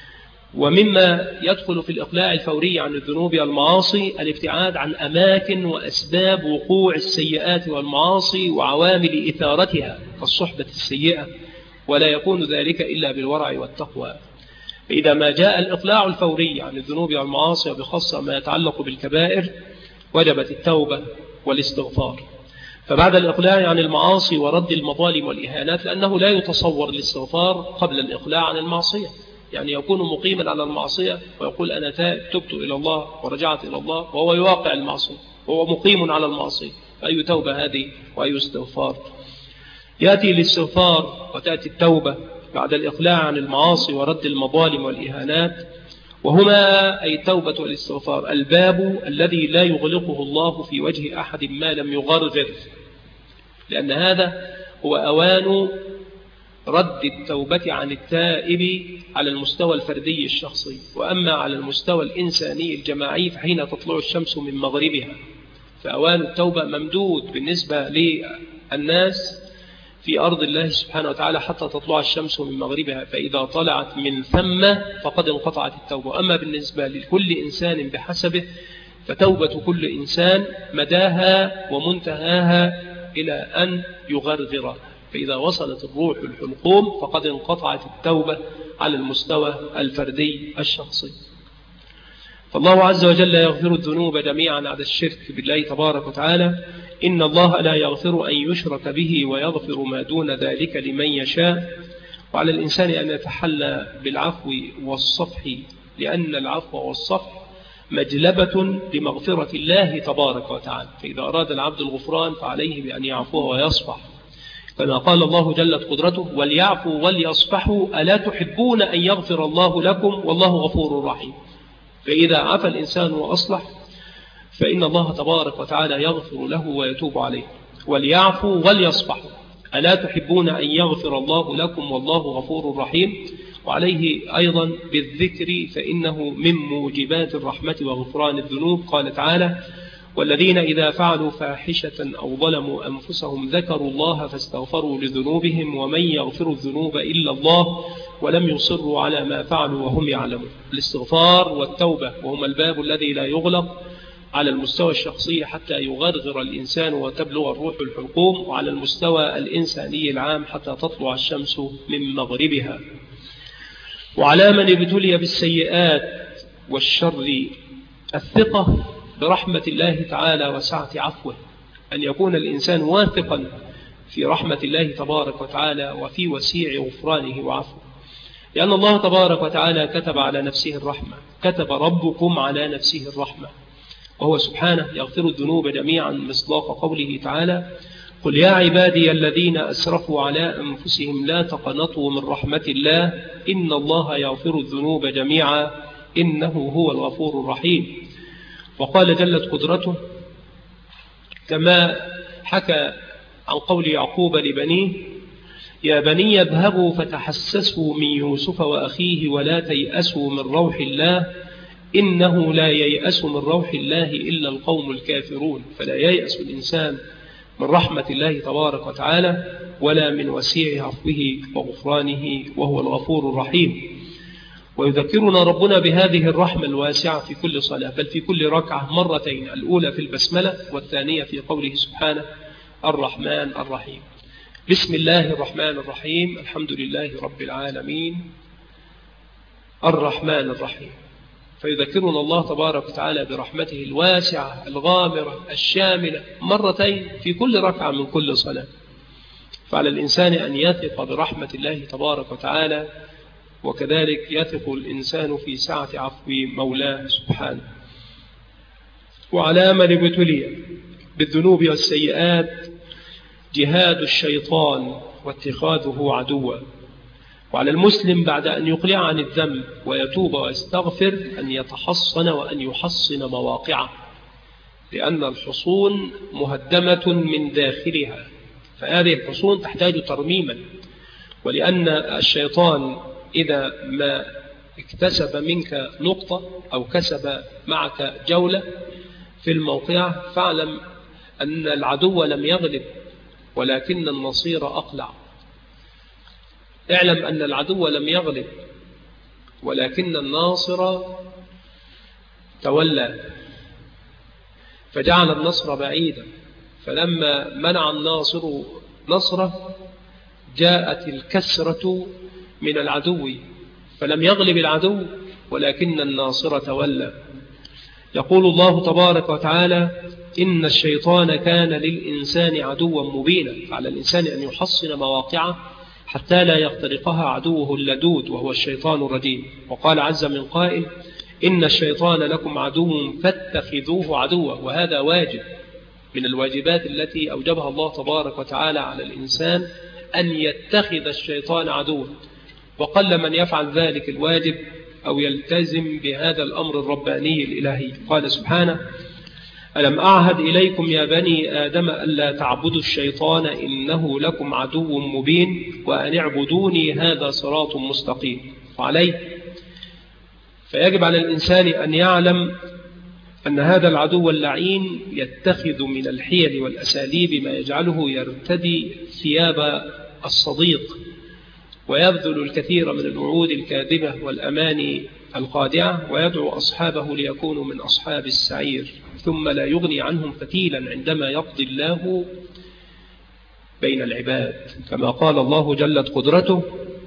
ومما يدخل في الإقلاع الفوري عن الذنوب والمعاصي الابتعاد عن أماكن وأسباب وقوع السيئات والمعاصي وعوامل إثارتها كالصحبة السيئة، ولا يكون ذلك إلا بالورع والتقوى. فإذا ما جاء الإقلاع الفوري عن الذنوب والمعاصي وبخاصة ما يتعلق بالكبائر وجبت التوبة والاستغفار. فبعد الإقلاع عن المعاصي ورد المظالم والإهانات، لأنه لا يتصور الاستغفار قبل الإقلاع عن المعصية، يعني يكون مقيما على المعصية ويقول أنا تبت إلى الله ورجعت إلى الله، وهو يواقع المعصية وهو مقيم على المعصية. فأي توبة هذه وأي استغفار؟ يأتي الاستغفار وتأتي التوبة بعد الإقلاع عن المعاصي ورد المظالم والإهانات، وهما أي التوبة والاستغفار الباب الذي لا يغلقه الله في وجه أحد ما لم يغرغر، لأن هذا هو أوان رد التوبة عن التائب على المستوى الفردي الشخصي. وأما على المستوى الإنساني الجماعي فحين تطلع الشمس من مغربها، فأوان التوبة ممدود بالنسبة للناس في أرض الله سبحانه وتعالى حتى تطلع الشمس من مغربها، فإذا طلعت من ثم فقد انقطعت التوبة. أما بالنسبة لكل إنسان بحسبه، فتوبة كل إنسان مداها ومنتهاها إلى أن يغرغر، فإذا وصلت الروح الحلقوم فقد انقطعت التوبة على المستوى الفردي الشخصي. فالله عز وجل يغفر الذنوب جميعا على الشرك بالله تبارك وتعالى. إن الله لا يغفر أن يشرك به ويغفر ما دون ذلك لمن يشاء. وعلى الإنسان أن يتحلى بالعفو والصفح، لأن العفو والصفح مجلبة لمغفرة الله تبارك وتعالى، فإذا أراد العبد الغفران فعليه بأن يعفو ويصفح، كما قال الله جلت قدرته: وليعفوا وليصفحوا ألا تحبون أن يغفر الله لكم والله غفور رحيم. فإذا عفى الإنسان وأصلح فإن الله تبارك وتعالى يغفر له ويتوب عليه. وليعفوا وليصفحوا ألا تحبون أن يغفر الله لكم والله غفور رحيم. وعليه أيضا بالذكر، فإنه من موجبات الرحمة وغفران الذنوب. قال تعالى: والذين إذا فعلوا فاحشة أو ظلموا أنفسهم ذكروا الله فاستغفروا لذنوبهم ومن يغفر الذنوب إلا الله ولم يصروا على ما فعلوا وهم يعلمون. الاستغفار والتوبة وهما الباب الذي لا يغلق على المستوى الشخصي حتى يغرغر الإنسان وتبلغ الروح الحلقوم، وعلى المستوى الإنساني العام حتى تطلع الشمس من مغربها. وعلى من ابتلي بالسيئات والشر الثقة برحمة الله تعالى وسعة عفوه، أن يكون الإنسان واثقا في رحمة الله تبارك وتعالى وفي وسيع غفرانه وعفوه، لأن الله تبارك وتعالى كتب على نفسه الرحمة، كتب ربكم على نفسه الرحمة، وهو سبحانه يغفر الذنوب جميعا، مصداق قوله تعالى: قل يا عبادي الذين أسرفوا على أنفسهم لا تقنطوا من رحمة الله إن الله يغفر الذنوب جميعا إنه هو الغفور الرحيم. وقال جلت قدرته كما حكى عن قول يعقوب لبنيه: يا بني اذهبوا فتحسسوا من يوسف وأخيه ولا تيأسوا من روح الله إنه لا ييأس من روح الله إلا القوم الكافرون. فلا ييأس الإنسان من رحمة الله تبارك وتعالى ولا من وسيع عفوه وغفرانه، وهو الغفور الرحيم. ويذكرنا ربنا بهذه الرحمة الواسعة في كل صلاة، بل في كل ركعة مرتين، الأولى في البسملة والثانية في قوله سبحانه: الرحمن الرحيم. بسم الله الرحمن الرحيم، الحمد لله رب العالمين الرحمن الرحيم. فيذكرنا الله تبارك وتعالى برحمته الواسعة الغامرة الشاملة مرتين في كل ركعة من كل صلاة. فعلى الإنسان أن يثق برحمة الله تبارك وتعالى، وكذلك يثق الإنسان في سعة عفو مولاه سبحانه. وعلى من ابتلي بالذنوب والسيئات جهاد الشيطان واتخاذه عدوا. وعلى المسلم بعد أن يقلع عن الذنب ويتوب ويستغفر أن يتحصن وأن يحصن مواقعه، لأن الحصون مهدمة من داخلها، فهذه الحصون تحتاج ترميما. ولأن الشيطان إذا ما اكتسب منك نقطة أو كسب معك جولة في الموقع فاعلم أن العدو لم يغلب ولكن النصير أقلع. اعلم أن العدو لم يغلب ولكن الناصر تولى، فجعل النصر بعيدا. فلما منع الناصر نصره جاءت الكسرة من العدو، فلم يغلب العدو ولكن الناصر تولى. يقول الله تبارك وتعالى: إن الشيطان كان للإنسان عدوا مبينا. فعلى الإنسان أن يحصن مواقعه حتى لا يخترقها عدوه اللدود وهو الشيطان الرجيم. وقال عز من قائل: إن الشيطان لكم عدو فاتخذوه عدوا. وهذا واجب من الواجبات التي أوجبها الله تبارك وتعالى على الإنسان، أن يتخذ الشيطان عدوا، وقل من يفعل ذلك الواجب أو يلتزم بهذا الأمر الرباني الإلهي. قال سبحانه: ألم أعهد إليكم يا بني آدم ألا تعبدوا الشيطان إنه لكم عدو مبين وأن اعبدوني هذا صراط مستقيم. وعليه فيجب على الإنسان أن يعلم أن هذا العدو اللعين يتخذ من الحيل والأساليب ما يجعله يرتدي ثياب الصديق، ويبذل الكثير من الوعود الكاذبة والأماني الخادعة، ويدعو أصحابه ليكونوا من أصحاب السعير، ثم لا يغني عنهم فتيلا عندما يقضي الله بين العباد، كما قال الله جلت قدرته: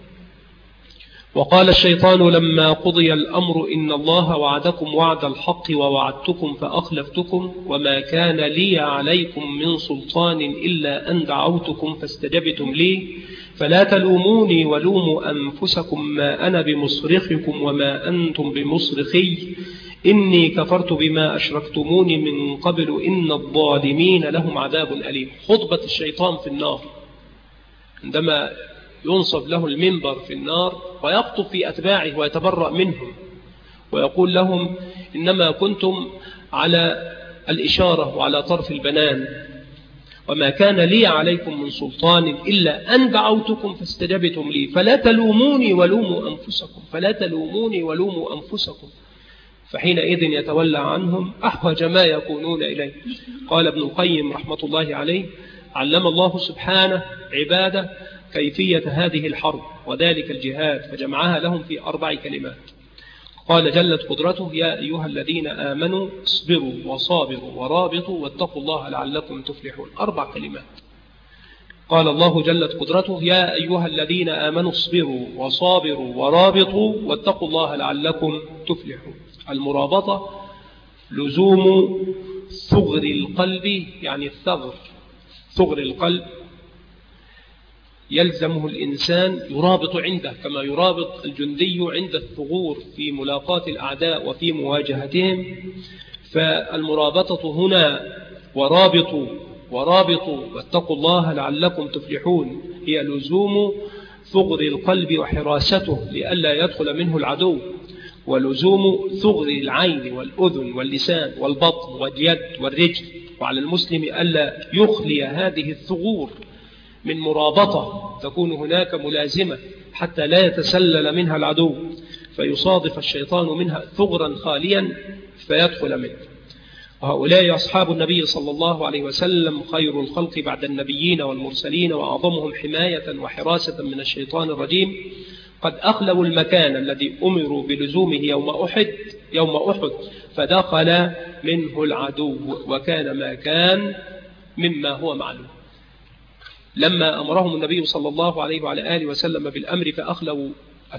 وقال الشيطان لما قضي الأمر إن الله وعدكم وعد الحق ووعدتكم فأخلفتكم وما كان لي عليكم من سلطان إلا أن دعوتكم فاستجبتم لي فلا تلوموني ولوموا أنفسكم ما أنا بمصرخكم وما أنتم بمصرخي إني كفرت بما أشركتموني من قبل إن الظالمين لهم عذاب أليم. خطبة الشيطان في النار عندما ينصب له المنبر في النار ويخطب في أتباعه ويتبرأ منهم ويقول لهم: إنما كنتم على الإشارة وعلى طرف البنان، وما كان لي عليكم من سلطان إلا أن دعوتكم فاستجبتم لي فلا تلوموني ولوموا أنفسكم، فلا تلوموني ولوموا أنفسكم. فحينئذ يتولى عنهم أحوج ما يكونون إليه. قال ابن القيم رحمة الله عليه: علم الله سبحانه عباده كيفية هذه الحرب وذلك الجهاد، فجمعها لهم في 4 كلمات. قال جلت قدرته: يا أيها الذين آمنوا اصبروا وصابروا ورابطوا واتقوا الله لعلكم تفلحون. 4 كلمات. قال الله جلت قدرته: يا أيها الذين آمنوا اصبروا وصابروا ورابطوا واتقوا الله لعلكم تفلحون. المرابطة لزوم ثغر القلب، يعني الثغر، ثغر القلب يلزمه الإنسان يرابط عنده كما يرابط الجندي عند الثغور في ملاقاة الأعداء وفي مواجهتهم. فالمرابطة هنا ورابطوا واتقوا الله لعلكم تفلحون هي لزوم ثغر القلب وحراسته لئلا يدخل منه العدو، ولزوم ثغر العين والأذن واللسان والبطن واليد والرجل، وعلى المسلم ألا يخلي هذه الثغور من مرابطة تكون هناك ملازمة حتى لا يتسلل منها العدو فيصادف الشيطان منها ثغرا خاليا فيدخل منه. وهؤلاء أصحاب النبي صلى الله عليه وسلم خير الخلق بعد النبيين والمرسلين وأعظمهم حماية وحراسة من الشيطان الرجيم، قد أخلوا المكان الذي أمروا بلزومه يوم أحد فدخل منه العدو، وكان ما كان مما هو معلوم. لما أمرهم النبي صلى الله عليه وعلى آله وسلم بالأمر فأخلوا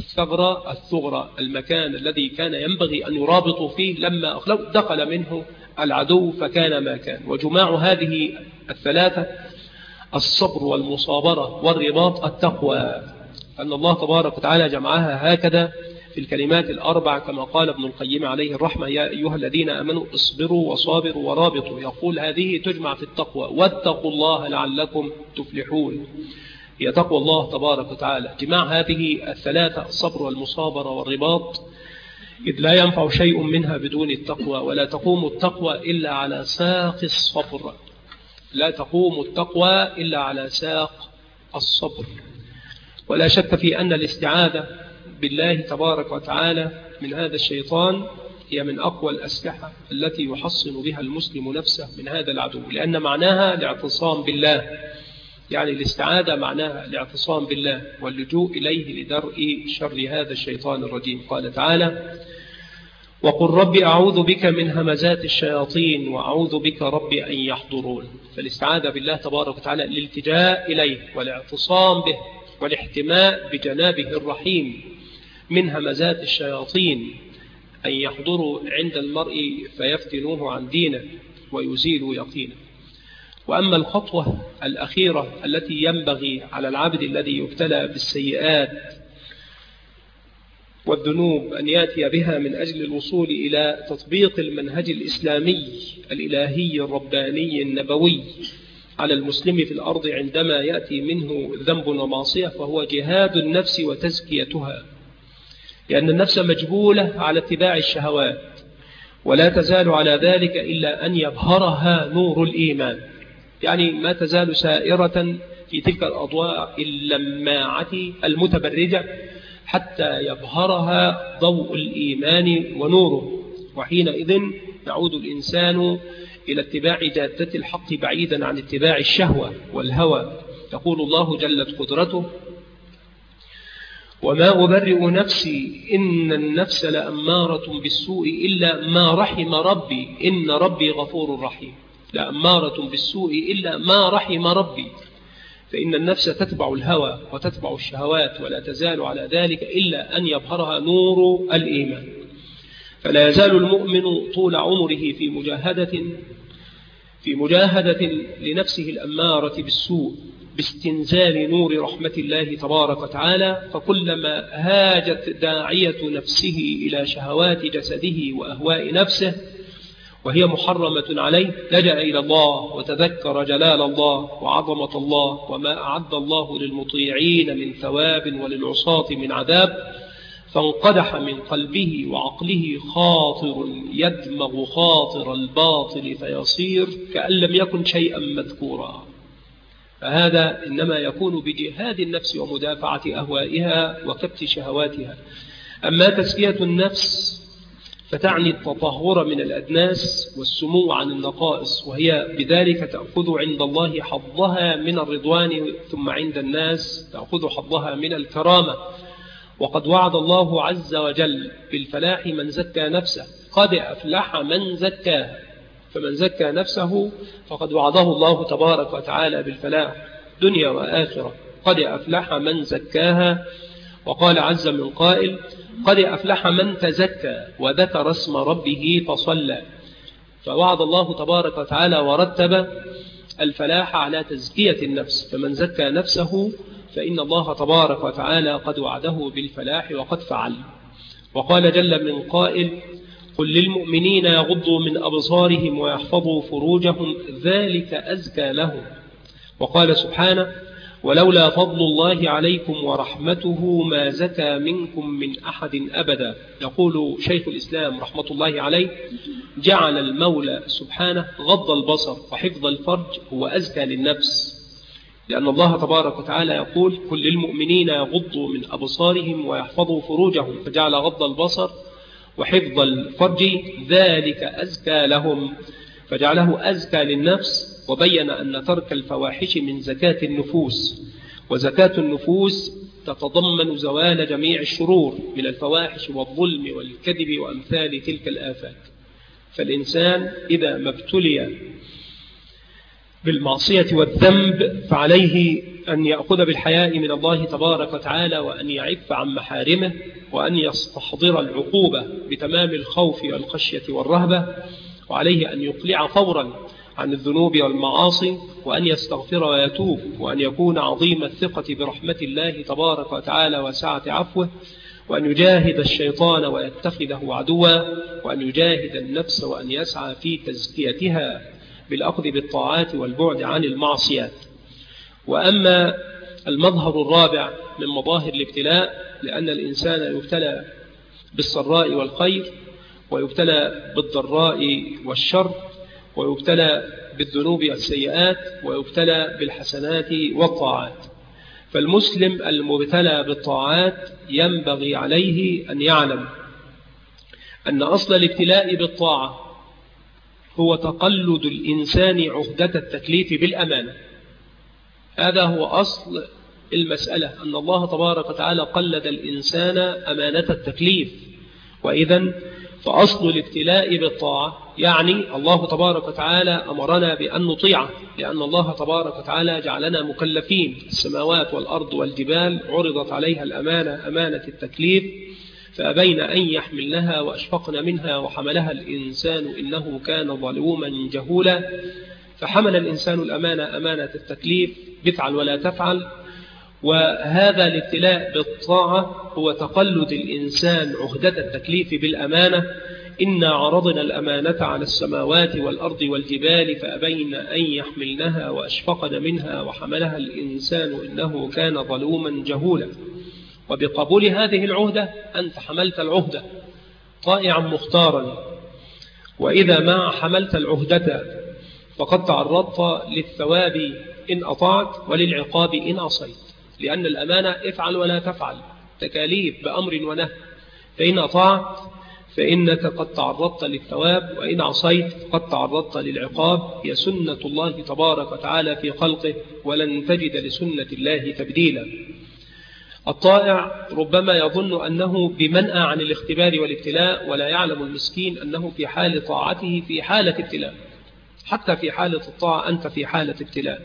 الثغر المكان الذي كان ينبغي أن يرابطوا فيه، لما أخلوا دخل منه العدو فكان ما كان. وجماع هذه الثلاثة الصبر والمصابرة والرباط التقوى، أن الله تبارك وتعالى جمعها هكذا في الكلمات 4 كما قال ابن القيم عليه الرحمة: يا أيها الذين آمنوا اصبروا وصابروا ورابطوا. يقول هذه تجمع في التقوى، واتقوا الله لعلكم تفلحون. هي تقوى الله تبارك وتعالى. جماع هذه الثلاثة الصبر والمصابرة والرباط، إذ لا ينفع شيء منها بدون التقوى، ولا تقوم التقوى إلا على ساق الصبر. لا تقوم التقوى إلا على ساق الصبر. ولا شك في أن الاستعاذة بالله تبارك وتعالى من هذا الشيطان هي من أقوى الأسلحة التي يحصن بها المسلم نفسه من هذا العدو، لأن معناها الاعتصام بالله، يعني الاستعاذة معناها الاعتصام بالله واللجوء إليه لدرء شر هذا الشيطان الرجيم. قال تعالى: وقل رب أعوذ بك من همزات الشياطين وأعوذ بك رب أن يحضرون. فالاستعاذة بالله تبارك وتعالى الالتجاء إليه والاعتصام به والاحتماء بجنابه الرحيم من همزات الشياطين أن يحضروا عند المرء فيفتنوه عن دينه ويزيلوا يقينه. وأما الخطوة الأخيرة التي ينبغي على العبد الذي يبتلى بالسيئات والذنوب أن يأتي بها من أجل الوصول إلى تطبيق المنهج الإسلامي الإلهي الرباني النبوي على المسلم في الأرض عندما يأتي منه ذنب ومعصية، فهو جهاد النفس وتزكيتها، لأن النفس مجبولة على اتباع الشهوات ولا تزال على ذلك إلا أن يبهرها نور الإيمان، يعني ما تزال سائرة في تلك الأضواء اللماعة المتبرجة حتى يبهرها ضوء الإيمان ونوره، وحينئذ يعود الإنسان إلى اتباع جادة الحق بعيدا عن اتباع الشهوة والهوى. يقول الله جلت قدرته: وما أبرئ نفسي إن النفس لأمارة بالسوء إلا ما رحم ربي إن ربي غفور رحيم. لأمارة بالسوء إلا ما رحم ربي، فإن النفس تتبع الهوى وتتبع الشهوات ولا تزال على ذلك إلا أن يظهرها نور الإيمان. فلا يزال المؤمن طول عمره في مجاهدة لنفسه الأمارة بالسوء باستنزال نور رحمة الله تبارك وتعالى. فكلما هاجت داعية نفسه إلى شهوات جسده وأهواء نفسه وهي محرمة عليه لجأ إلى الله وتذكر جلال الله وعظمة الله وما أعد الله للمطيعين من ثواب وللعصاة من عذاب، فانقدح من قلبه وعقله خاطر يدمغ خاطر الباطل فيصير كأن لم يكن شيئا مذكورا. فهذا إنما يكون بجهاد النفس ومدافعة أهوائها وكبت شهواتها. أما تزكية النفس فتعني التطهر من الأدناس والسمو عن النقائص، وهي بذلك تأخذ عند الله حظها من الرضوان، ثم عند الناس تأخذ حظها من الكرامة. وقد وعد الله عز وجل بالفلاح من زكى نفسه، قد أفلح من زكاها. فمن زكى نفسه فقد وعده الله تبارك وتعالى بالفلاح دنيا وآخرة. قد أفلح من زكاها. وقال عز من قائل: قد أفلح من تزكى وذكر اسم ربه فصلى. فوعد الله تبارك وتعالى ورتب الفلاح على تزكية النفس، فمن زكى نفسه فإن الله تبارك وتعالى قد وعده بالفلاح وقد فعل. وقال جل من قائل: قل للمؤمنين يغضوا من أبصارهم ويحفظوا فروجهم ذلك أزكى لهم. وقال سبحانه: ولولا فضل الله عليكم ورحمته ما زكى منكم من أحد أبدا. يقول شيخ الإسلام رحمة الله عليه: جعل المولى سبحانه غض البصر وحفظ الفرج هو أزكى للنفس، لأن الله تبارك وتعالى يقول: كل للمؤمنين يغضوا من أبصارهم ويحفظوا فروجهم، فجعل غض البصر وحفظ الفرج ذلك أزكى لهم، فجعله أزكى للنفس. وبين أن ترك الفواحش من زكاة النفوس، وزكاة النفوس تتضمن زوال جميع الشرور من الفواحش والظلم والكذب وأمثال تلك الآفات. فالإنسان إذا ما ابتلي بالمعصية والذنب فعليه أن يأخذ بالحياء من الله تبارك وتعالى، وأن يعف عن محارمه، وأن يستحضر العقوبة بتمام الخوف والخشية والرهبة، وعليه أن يقلع فورا عن الذنوب والمعاصي، وأن يستغفر ويتوب، وأن يكون عظيم الثقة برحمة الله تبارك وتعالى وسعة عفوه، وأن يجاهد الشيطان ويتخذه عدوا، وأن يجاهد النفس وأن يسعى في تزكيتها بالأخذ بالطاعات والبعد عن المعصيات. وأما المظهر الرابع من مظاهر الابتلاء، لأن الإنسان يبتلى بالسراء والخير، ويبتلى بالضراء والشر، ويبتلى بالذنوب والسيئات، ويبتلى بالحسنات والطاعات. فالمسلم المبتلى بالطاعات ينبغي عليه أن يعلم أن أصل الابتلاء بالطاعة هو تقلد الإنسان عهدة التكليف بالأمانة. هذا هو أصل المسألة، أن الله تبارك وتعالى قلد الإنسان أمانة التكليف. وإذن فأصل الابتلاء بالطاعة يعني الله تبارك وتعالى أمرنا بأن نطيعه، لأن الله تبارك وتعالى جعلنا مكلفين. السماوات والأرض والجبال عرضت عليها الأمانة، أمانة التكليف، فأبين أن يحملنها وأشفقن منها وحملها الإنسان إنه كان ظلوما جهولا. فحمل الإنسان الأمانة، أمانة التكليف، بفعل ولا تفعل. وهذا الابتلاء بالطاعة هو تقلد الإنسان عهدة التكليف بالأمانة. إنا عرضنا الأمانة على السماوات والأرض والجبال فأبين أن يحملنها وأشفقن منها وحملها الإنسان إنه كان ظلوما جهولا. وبقبول هذه العهدة أنت حملت العهدة طائعا مختارا. وإذا ما حملت العهدة فقد تعرضت للثواب إن أطعت وللعقاب إن عصيت، لأن الأمانة افعل ولا تفعل، تكاليف بأمر ونهي. فإن أطعت فإنك قد تعرضت للثواب، وإن عصيت قد تعرضت للعقاب. هي سنة الله تبارك وتعالى في خلقه، ولن تجد لسنة الله تبديلا. الطائع ربما يظن أنه بمنأى عن الاختبار والابتلاء، ولا يعلم المسكين أنه في حال طاعته في حالة ابتلاء. حتى في حالة الطاعة أنت في حالة ابتلاء.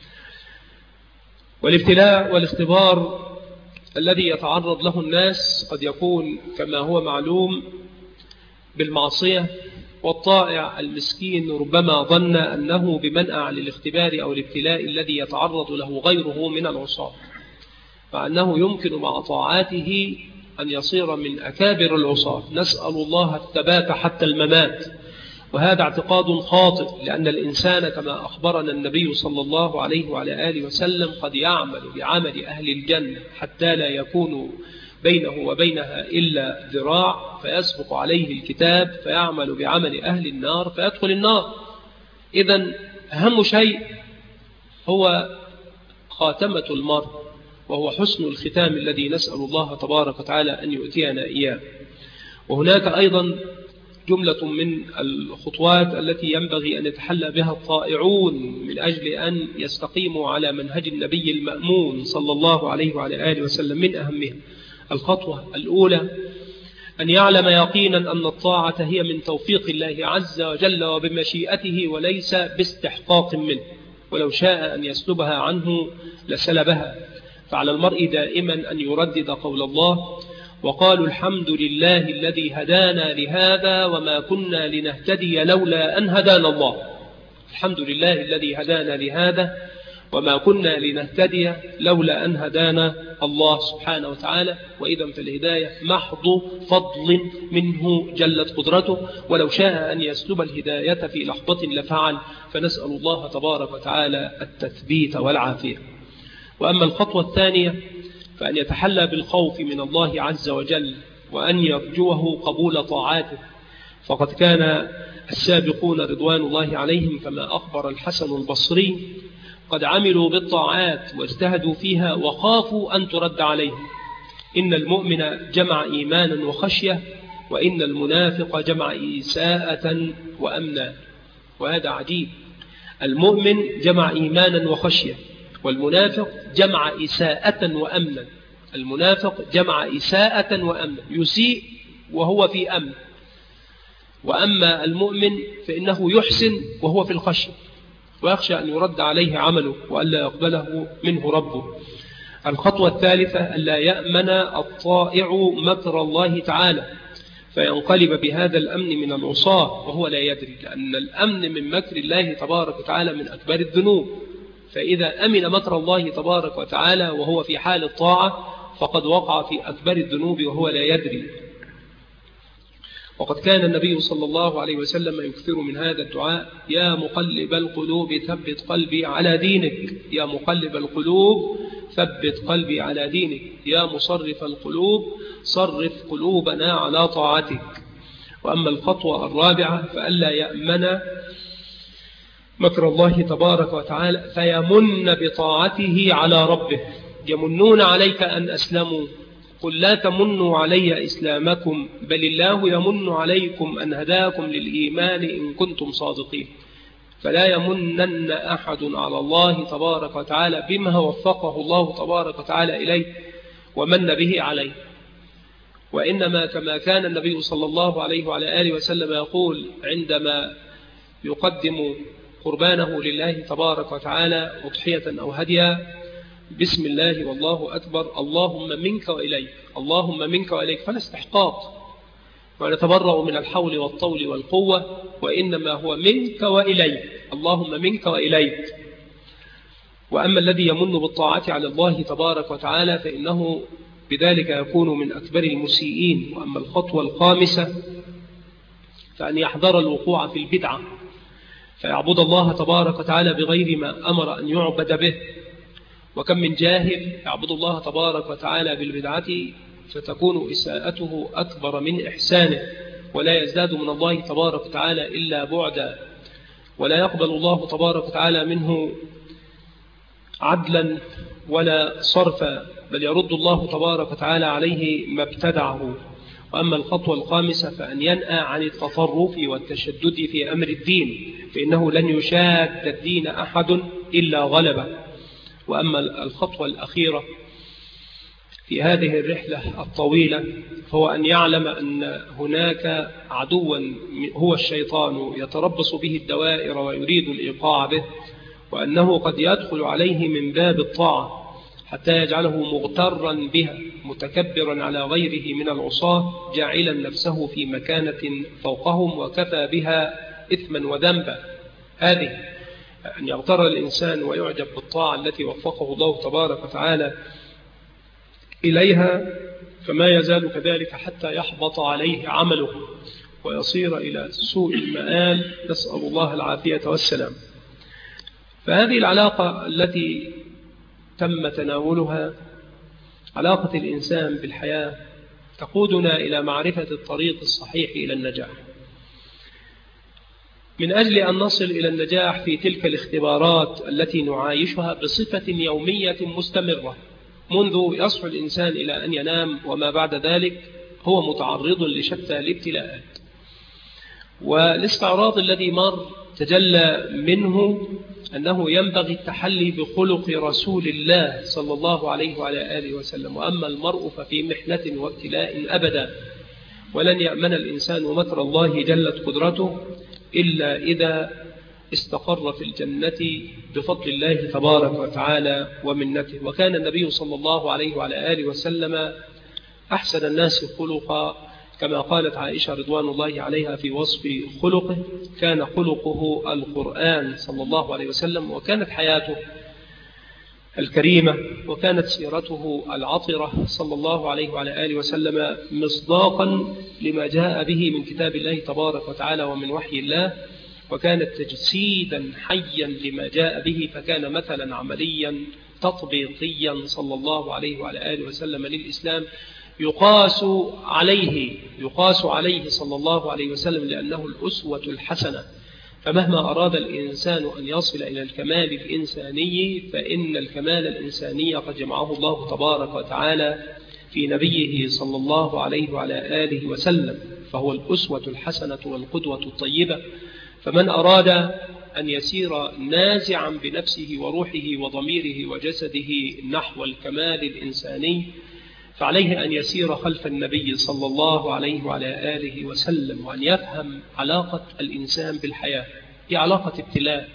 والابتلاء والاختبار الذي يتعرض له الناس قد يكون كما هو معلوم بالمعصية، والطائع المسكين ربما ظن أنه بمنأى عن الاختبار أو الابتلاء الذي يتعرض له غيره من العصاة، فأنه يمكن مع طاعاته أن يصير من أكابر العصاة. نسأل الله الثبات حتى الممات، وهذا اعتقاد خاطئ، لأن الإنسان كما أخبرنا النبي صلى الله عليه وعلى آله وسلم قد يعمل بعمل أهل الجنة حتى لا يكون بينه وبينها إلا ذراع، فيسبق عليه الكتاب فيعمل بعمل أهل النار فيدخل النار. إذن أهم شيء هو خاتمة المرء، وهو حسن الختام الذي نسأل الله تبارك وتعالى أن يؤتينا إياه. وهناك أيضا جملة من الخطوات التي ينبغي أن يتحلى بها الطائعون من أجل أن يستقيموا على منهج النبي المأمون صلى الله عليه وعلى آله وسلم. من أهمها الخطوة الأولى أن يعلم يقينا أن الطاعة هي من توفيق الله عز وجل وبمشيئته، وليس باستحقاق منه، ولو شاء أن يسلبها عنه لسلبها. فعلى المرء دائما أن يردد قول الله: وقالوا الحمد لله الذي هدانا لهذا وما كنا لنهتدي لولا أن هدانا الله. الحمد لله الذي هدانا لهذا وما كنا لنهتدي لولا أن هدانا الله سبحانه وتعالى. وإذا فالهداية محض فضل منه جلت قدرته، ولو شاء أن يسلب الهداية في لحظة لفعل. فنسأل الله تبارك وتعالى التثبيت والعافية. وأما الخطوة الثانية فأن يتحلى بالخوف من الله عز وجل، وأن يرجوه قبول طاعاته. فقد كان السابقون رضوان الله عليهم كما أخبر الحسن البصري قد عملوا بالطاعات واجتهدوا فيها وخافوا أن ترد عليهم. إن المؤمن جمع إيمانا وخشية، وإن المنافق جمع إساءة وأمنا. وهذا عجيب، المؤمن جمع إيمانا وخشية، والمنافق جمع إساءة وأمنا. المنافق جمع إساءة وأمنا، يسيء وهو في أمن. وأما المؤمن فإنه يحسن وهو في الخشية، ويخشى أن يرد عليه عمله وألا يقبله منه ربه. الخطوة الثالثة ألا يأمن الطائع مكر الله تعالى فينقلب بهذا الأمن من العصاة وهو لا يدري، لأن الأمن من مكر الله تبارك وتعالى من أكبر الذنوب. فإذا أمن مكر الله تبارك وتعالى وهو في حال الطاعة فقد وقع في أكبر الذنوب وهو لا يدري. وقد كان النبي صلى الله عليه وسلم يكثر من هذا الدعاء: يا مقلب القلوب ثبت قلبي على دينك، يا مقلب القلوب ثبت قلبي على دينك، يا مصرف القلوب صرف قلوبنا على طاعتك. وأما الخطوة الرابعة فألا يأمن مكر الله تبارك وتعالى فيمن بطاعته على ربه. يمنون عليك أن أسلموا، قل لا تمنوا علي إسلامكم بل الله يمن عليكم أن هداكم للإيمان إن كنتم صادقين. فلا يمنن أحد على الله تبارك وتعالى بما وفقه الله تبارك وتعالى إليه ومن به عليه، وإنما كما كان النبي صلى الله عليه وعلى آله وسلم يقول عندما يقدم قربانه لله تبارك وتعالى أضحية أو هديا: بسم الله والله أكبر، اللهم منك وإليك، اللهم منك وإليك. فلا استحقاق ونتبرأ من الحول والطول والقوة، وإنما هو منك وإليك، اللهم منك وإليك. وأما الذي يمن بالطاعة على الله تبارك وتعالى فإنه بذلك يكون من أكبر المسيئين. وأما الخطوة الخامسة فأن يحذر الوقوع في البدعة، فيعبد الله تبارك وتعالى بغير ما أمر أن يعبد به. وكم من جاهل يعبد الله تبارك وتعالى بالبدعة فتكون إساءته أكبر من إحسانه، ولا يزداد من الله تبارك وتعالى إلا بعدا، ولا يقبل الله تبارك وتعالى منه عدلا ولا صرفا، بل يرد الله تبارك وتعالى عليه ما ابتدعه. وأما الخطوة الخامسة فأن ينأى عن التطرف والتشدد في أمر الدين، فإنه لن يشاد الدين أحد إلا غلبه. وأما الخطوة الأخيرة في هذه الرحلة الطويلة فهو أن يعلم أن هناك عدوا هو الشيطان يتربص به الدوائر ويريد الإيقاع به، وأنه قد يدخل عليه من باب الطاعة حتى يجعله مغترا بها متكبرا على غيره من العصاة، جاعلا نفسه في مكانة فوقهم وكفى بها إثما وذنبا. هذه أن يغتر الإنسان ويعجب بالطاعة التي وفقه الله تبارك وتعالى إليها، فما يزال كذلك حتى يحبط عليه عمله ويصير إلى سوء المآل، نسأل الله العافية والسلام. فهذه العلاقة التي تم تناولها علاقة الإنسان بالحياة تقودنا إلى معرفة الطريق الصحيح إلى النجاح. من أجل أن نصل إلى النجاح في تلك الاختبارات التي نعايشها بصفة يومية مستمرة منذ يصحو الإنسان إلى أن ينام وما بعد ذلك، هو متعرض لشتى الابتلاءات. والاستعراض الذي مر تجلى منه أنه ينبغي التحلي بخلق رسول الله صلى الله عليه وعلى آله وسلم. وأما المرء ففي محنة وابتلاء أبدا، ولن يأمن الإنسان مكر الله جلت قدرته إلا إذا استقر في الجنة بفضل الله تبارك وتعالى ومنته. وكان النبي صلى الله عليه وعلى آله وسلم أحسن الناس خلقا، كما قالت عائشة رضوان الله عليها في وصف خلقه: كان خلقه القرآن صلى الله عليه وسلم. وكانت حياته الكريمة وكانت سيرته العطرة صلى الله عليه وعلى آله وسلم مصداقا لما جاء به من كتاب الله تبارك وتعالى ومن وحي الله، وكانت تجسيدا حيا لما جاء به، فكان مثلا عمليا تطبيقيا صلى الله عليه وعلى آله وسلم للإسلام يقاس عليه صلى الله عليه وسلم، لأنه الأسوة الحسنة. فمهما أراد الإنسان أن يصل إلى الكمال الإنساني فإن الكمال الإنساني قد جمعه الله تبارك وتعالى في نبيه صلى الله عليه وعلى آله وسلم، فهو الأسوة الحسنة والقدوة الطيبة. فمن أراد أن يسير نازعا بنفسه وروحه وضميره وجسده نحو الكمال الإنساني فعليه أن يسير خلف النبي صلى الله عليه وعلى آله وسلم، وأن يفهم علاقة الإنسان بالحياة. هي علاقة ابتلاء،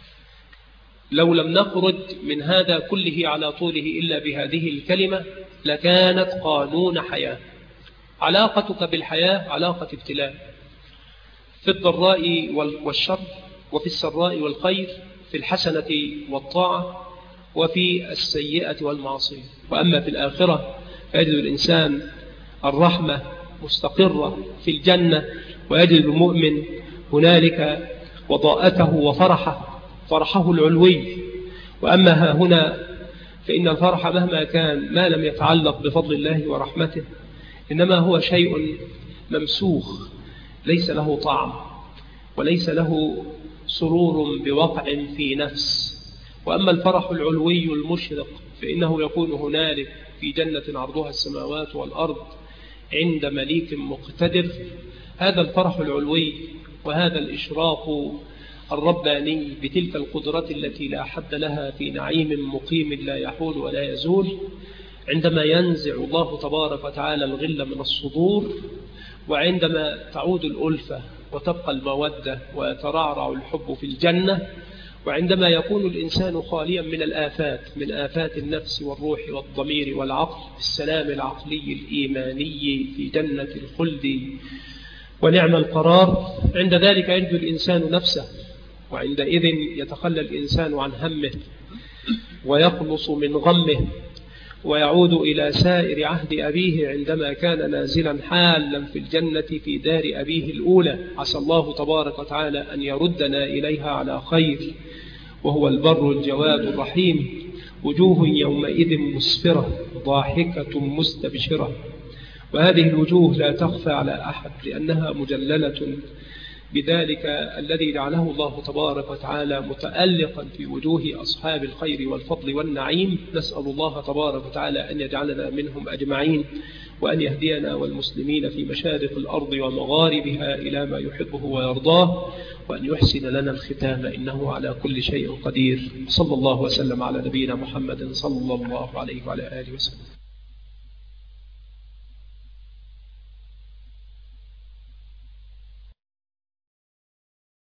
لو لم نخرج من هذا كله على طوله إلا بهذه الكلمة لكانت قانون حياة. علاقتك بالحياة علاقة ابتلاء، في الضراء والشر، وفي السراء والخير، في الحسنة والطاعة، وفي السيئة والمعصية. وأما في الآخرة فيجد الإنسان الرحمة مستقرة في الجنة، ويجد المؤمن هنالك وضاءته وفرحه العلوي. وأما ها هنا فإن الفرح مهما كان ما لم يتعلق بفضل الله ورحمته إنما هو شيء ممسوخ ليس له طعم وليس له سرور بوقع في نفس. وأما الفرح العلوي المشرق فإنه يكون هنالك في جنة عرضها السماوات والأرض عند مليك مقتدر. هذا الفرح العلوي وهذا الإشراق الرباني بتلك القدرة التي لا حد لها في نعيم مقيم لا يحول ولا يزول، عندما ينزع الله تبارك وتعالى الغل من الصدور، وعندما تعود الألفة وتبقى المودة ويترعرع الحب في الجنة، وعندما يكون الإنسان خاليا من الآفات، من آفات النفس والروح والضمير والعقل، السلام العقلي الإيماني في جنة الخلد ونعم القرار، عند ذلك يجد الإنسان نفسه، وعندئذ يتخلى الإنسان عن همه ويخلص من غمه ويعود إلى سائر عهد أبيه عندما كان نازلا حالا في الجنة في دار أبيه الأولى. عسى الله تبارك وتعالى أن يردنا إليها على خير، وهو البر الجواد الرحيم. وجوه يومئذ مسفرة ضاحكة مستبشرة، وهذه الوجوه لا تخفى على أحد لأنها مجللة بذلك الذي جعله الله تبارك وتعالى متألقا في وجوه أصحاب الخير والفضل والنعيم. نسأل الله تبارك وتعالى أن يجعلنا منهم أجمعين، وأن يهدينا والمسلمين في مشارق الأرض ومغاربها إلى ما يحبه ويرضاه، وأن يحسن لنا الختام إنه على كل شيء قدير. صلى الله وسلم على نبينا محمد صلى الله عليه وعلى آله وسلم.